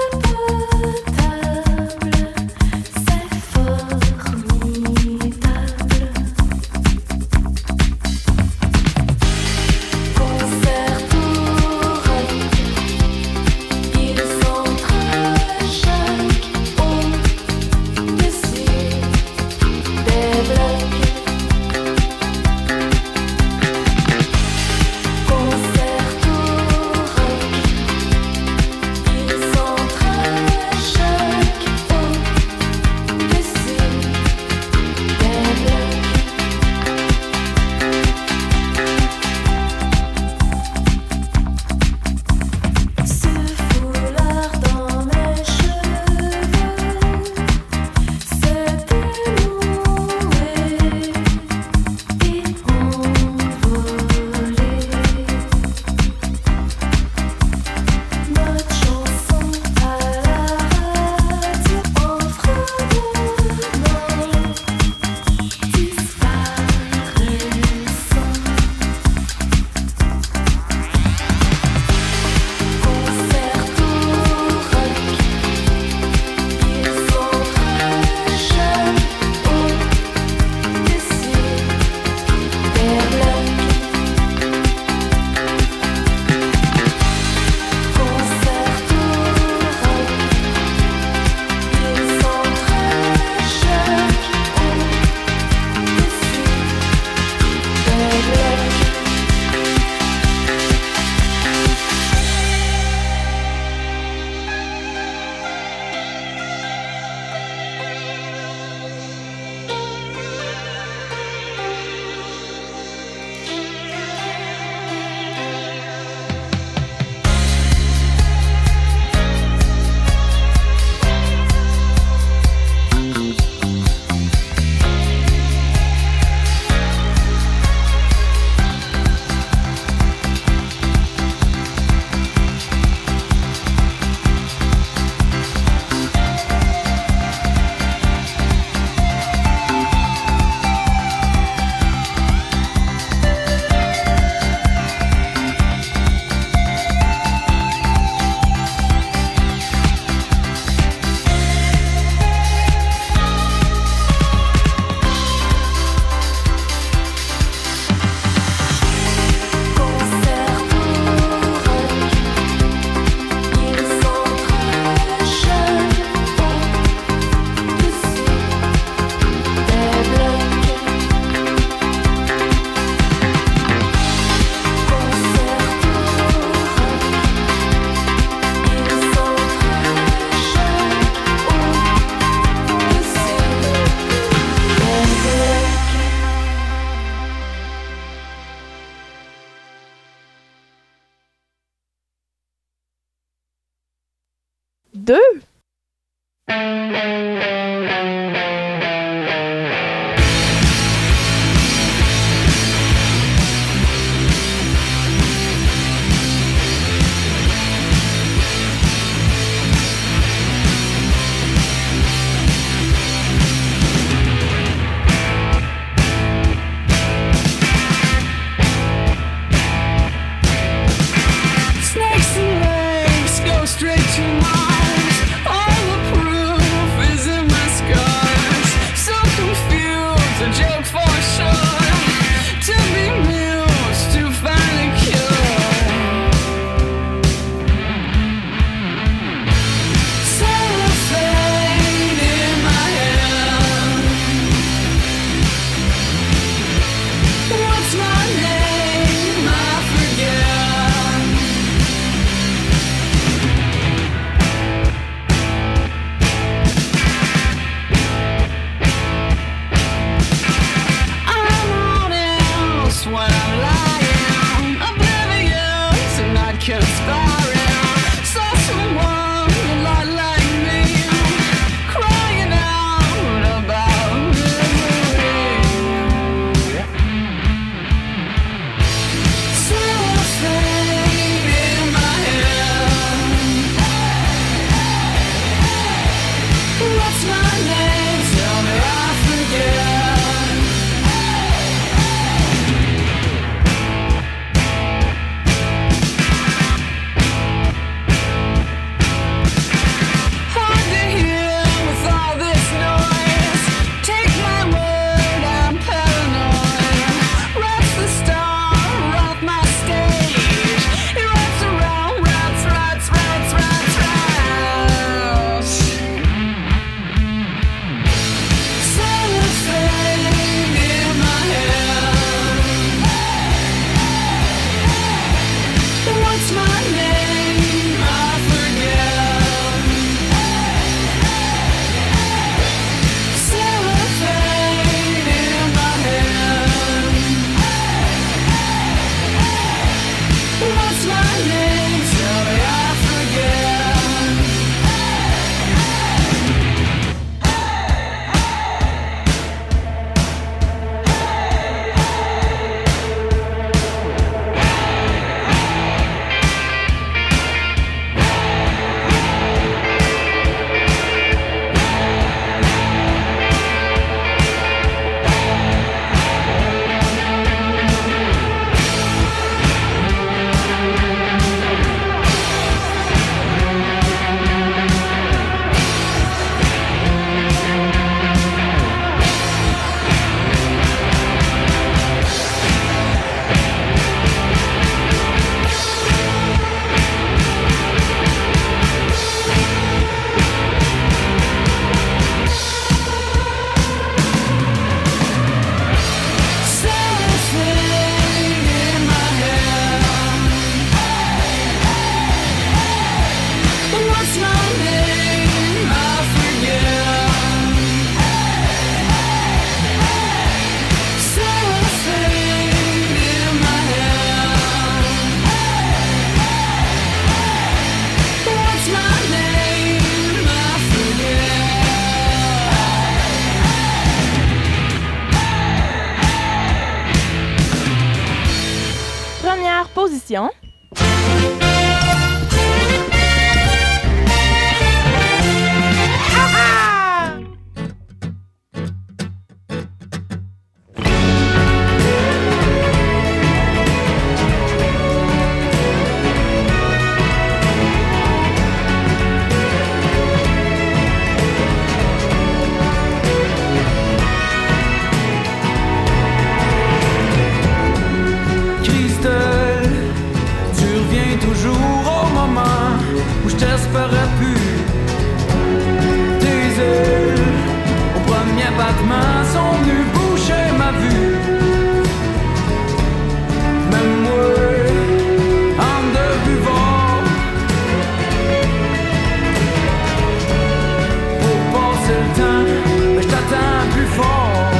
Formidable. deux. Snakes and legs go straight to Mars. All the proof is in my scars. So confused, a joke for sure. To be mused, to find a cure. Cellophane in my hand. What's my name? I forget. I'm on else when I'm lying, oblivious and not conspiring. Saw someone a lot like me, crying out about misery. Cellophane in my hand. What's my name? Tell me I forget. Hard to hear with all this noise. Take my word, I'm paranoid. Wraps the star around my stage. It wraps around, wraps, wraps, wraps, wraps, wraps. Cellophane in my hand. What's my name? I forget. Cellophane in my hand. What's my name? Tell me I forget. Cellophane in my hand. What's my name? I forget. Cellophane in my hand. What's my name? I forget. Première position. Christelle, tu reviens toujours au moment où je t'espérais plus. Tes ailes, au premier battement, sont venues boucher ma vue. Même moi, en deux buvards, pour passer le temps, mais je t'attends plus fort.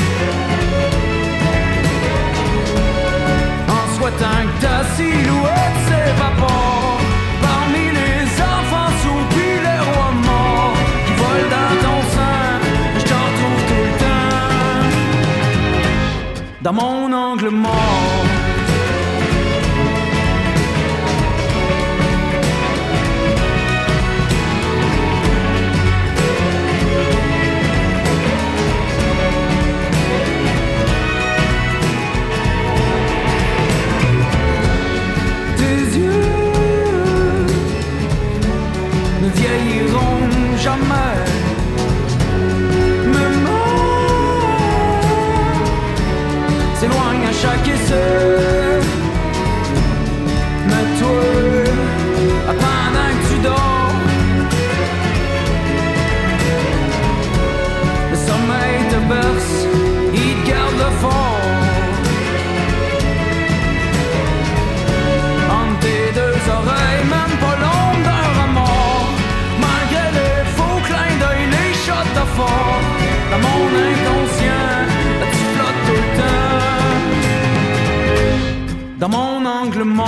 En souhaitant que ta silhouette s'évapore parmi les enfants sourds puis les dans mon angle mort. Tes yeux ne vieilliront jamais. S'éloigne à chaque essai. Mais toi, pendant que tu dors, le sommeil te berce, il te garde le fort. Entre tes deux oreilles, même pas l'ombre d'un remords. Malgré les faux clins d'œil, les shots de fort, dans mon inconscient, tu flottes tout le temps. Dans mon angle mort.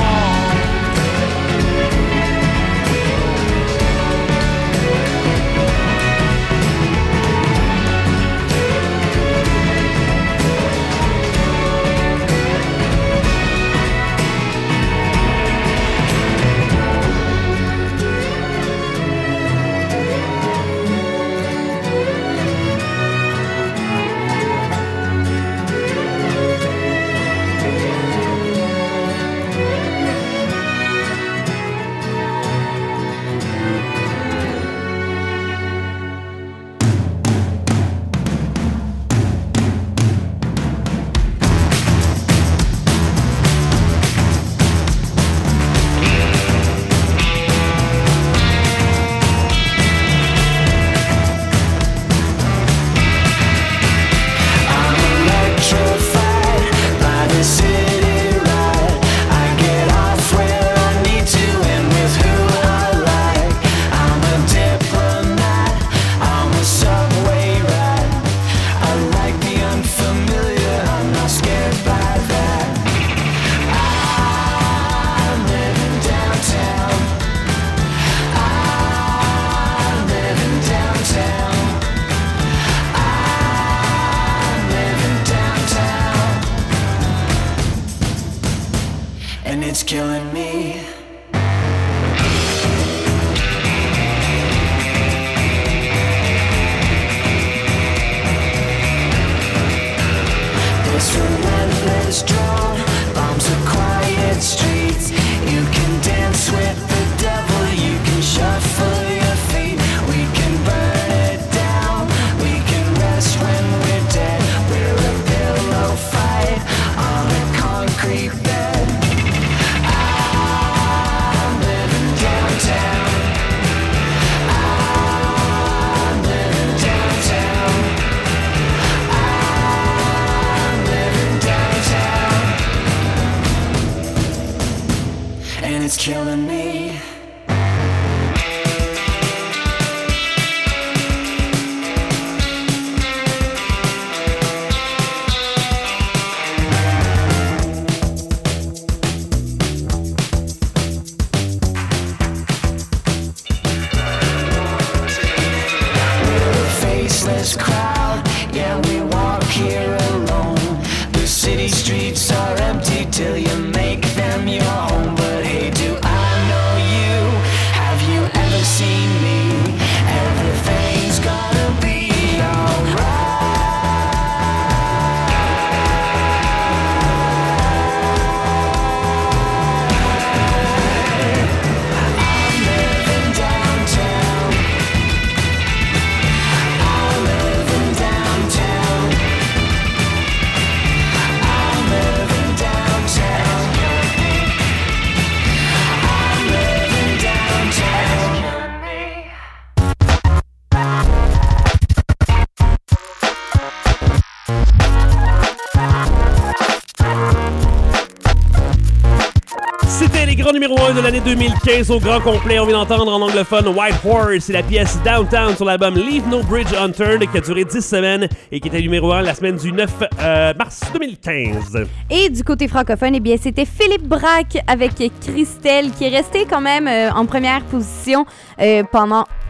Numéro un de l'année deux mille quinze au grand complet. On vient d'entendre en anglophone White Horse, c'est la pièce Downtown sur l'album Leave No Bridge Unturned qui a duré dix semaines et qui était numéro un la semaine du neuf mars deux mille quinze. Et du côté francophone, eh bien, c'était Philippe Braque avec Christelle qui est resté quand même euh, en première position euh, pendant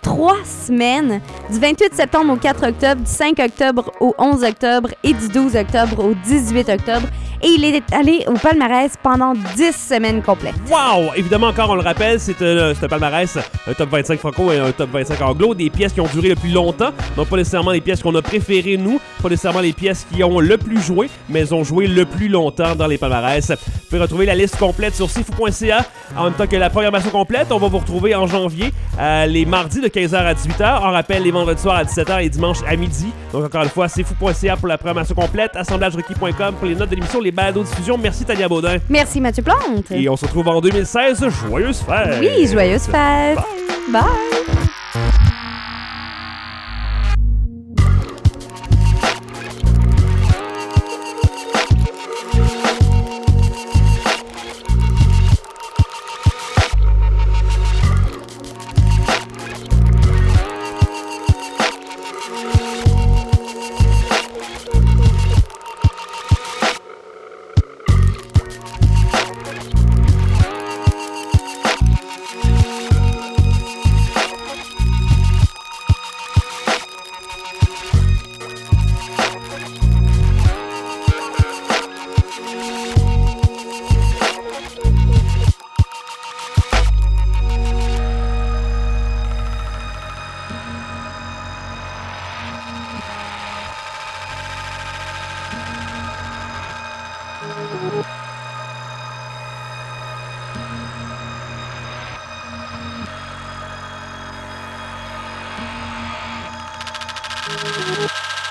trois semaines, du vingt-huit septembre au quatre octobre, du cinq octobre au onze octobre et du douze octobre au dix-huit octobre. Et il est allé au palmarès pendant dix semaines complètes. Wow! Évidemment, encore, on le rappelle, c'est, euh, c'est un palmarès, un top vingt-cinq franco et un top vingt-cinq anglo, des pièces qui ont duré le plus longtemps, donc pas nécessairement les pièces qu'on a préférées, nous, pas nécessairement les pièces qui ont le plus joué, mais elles ont joué le plus longtemps dans les palmarès. Vous pouvez retrouver la liste complète sur sifu point c a, en même temps que la programmation complète. On va vous retrouver en janvier, euh, les mardis de quinze heures à dix-huit heures, on rappelle les vendredis soirs à dix-sept heures et dimanche à midi. Donc encore une fois, sifu point c a pour la programmation complète, assemblage requis point com pour les notes de l'émission, les balados-diffusion. Merci Tania Baudin. Merci Mathieu Plante. Et on se retrouve en deux mille seize. Joyeuses fêtes! Oui, joyeuses fêtes! Bye! Bye. Thank you.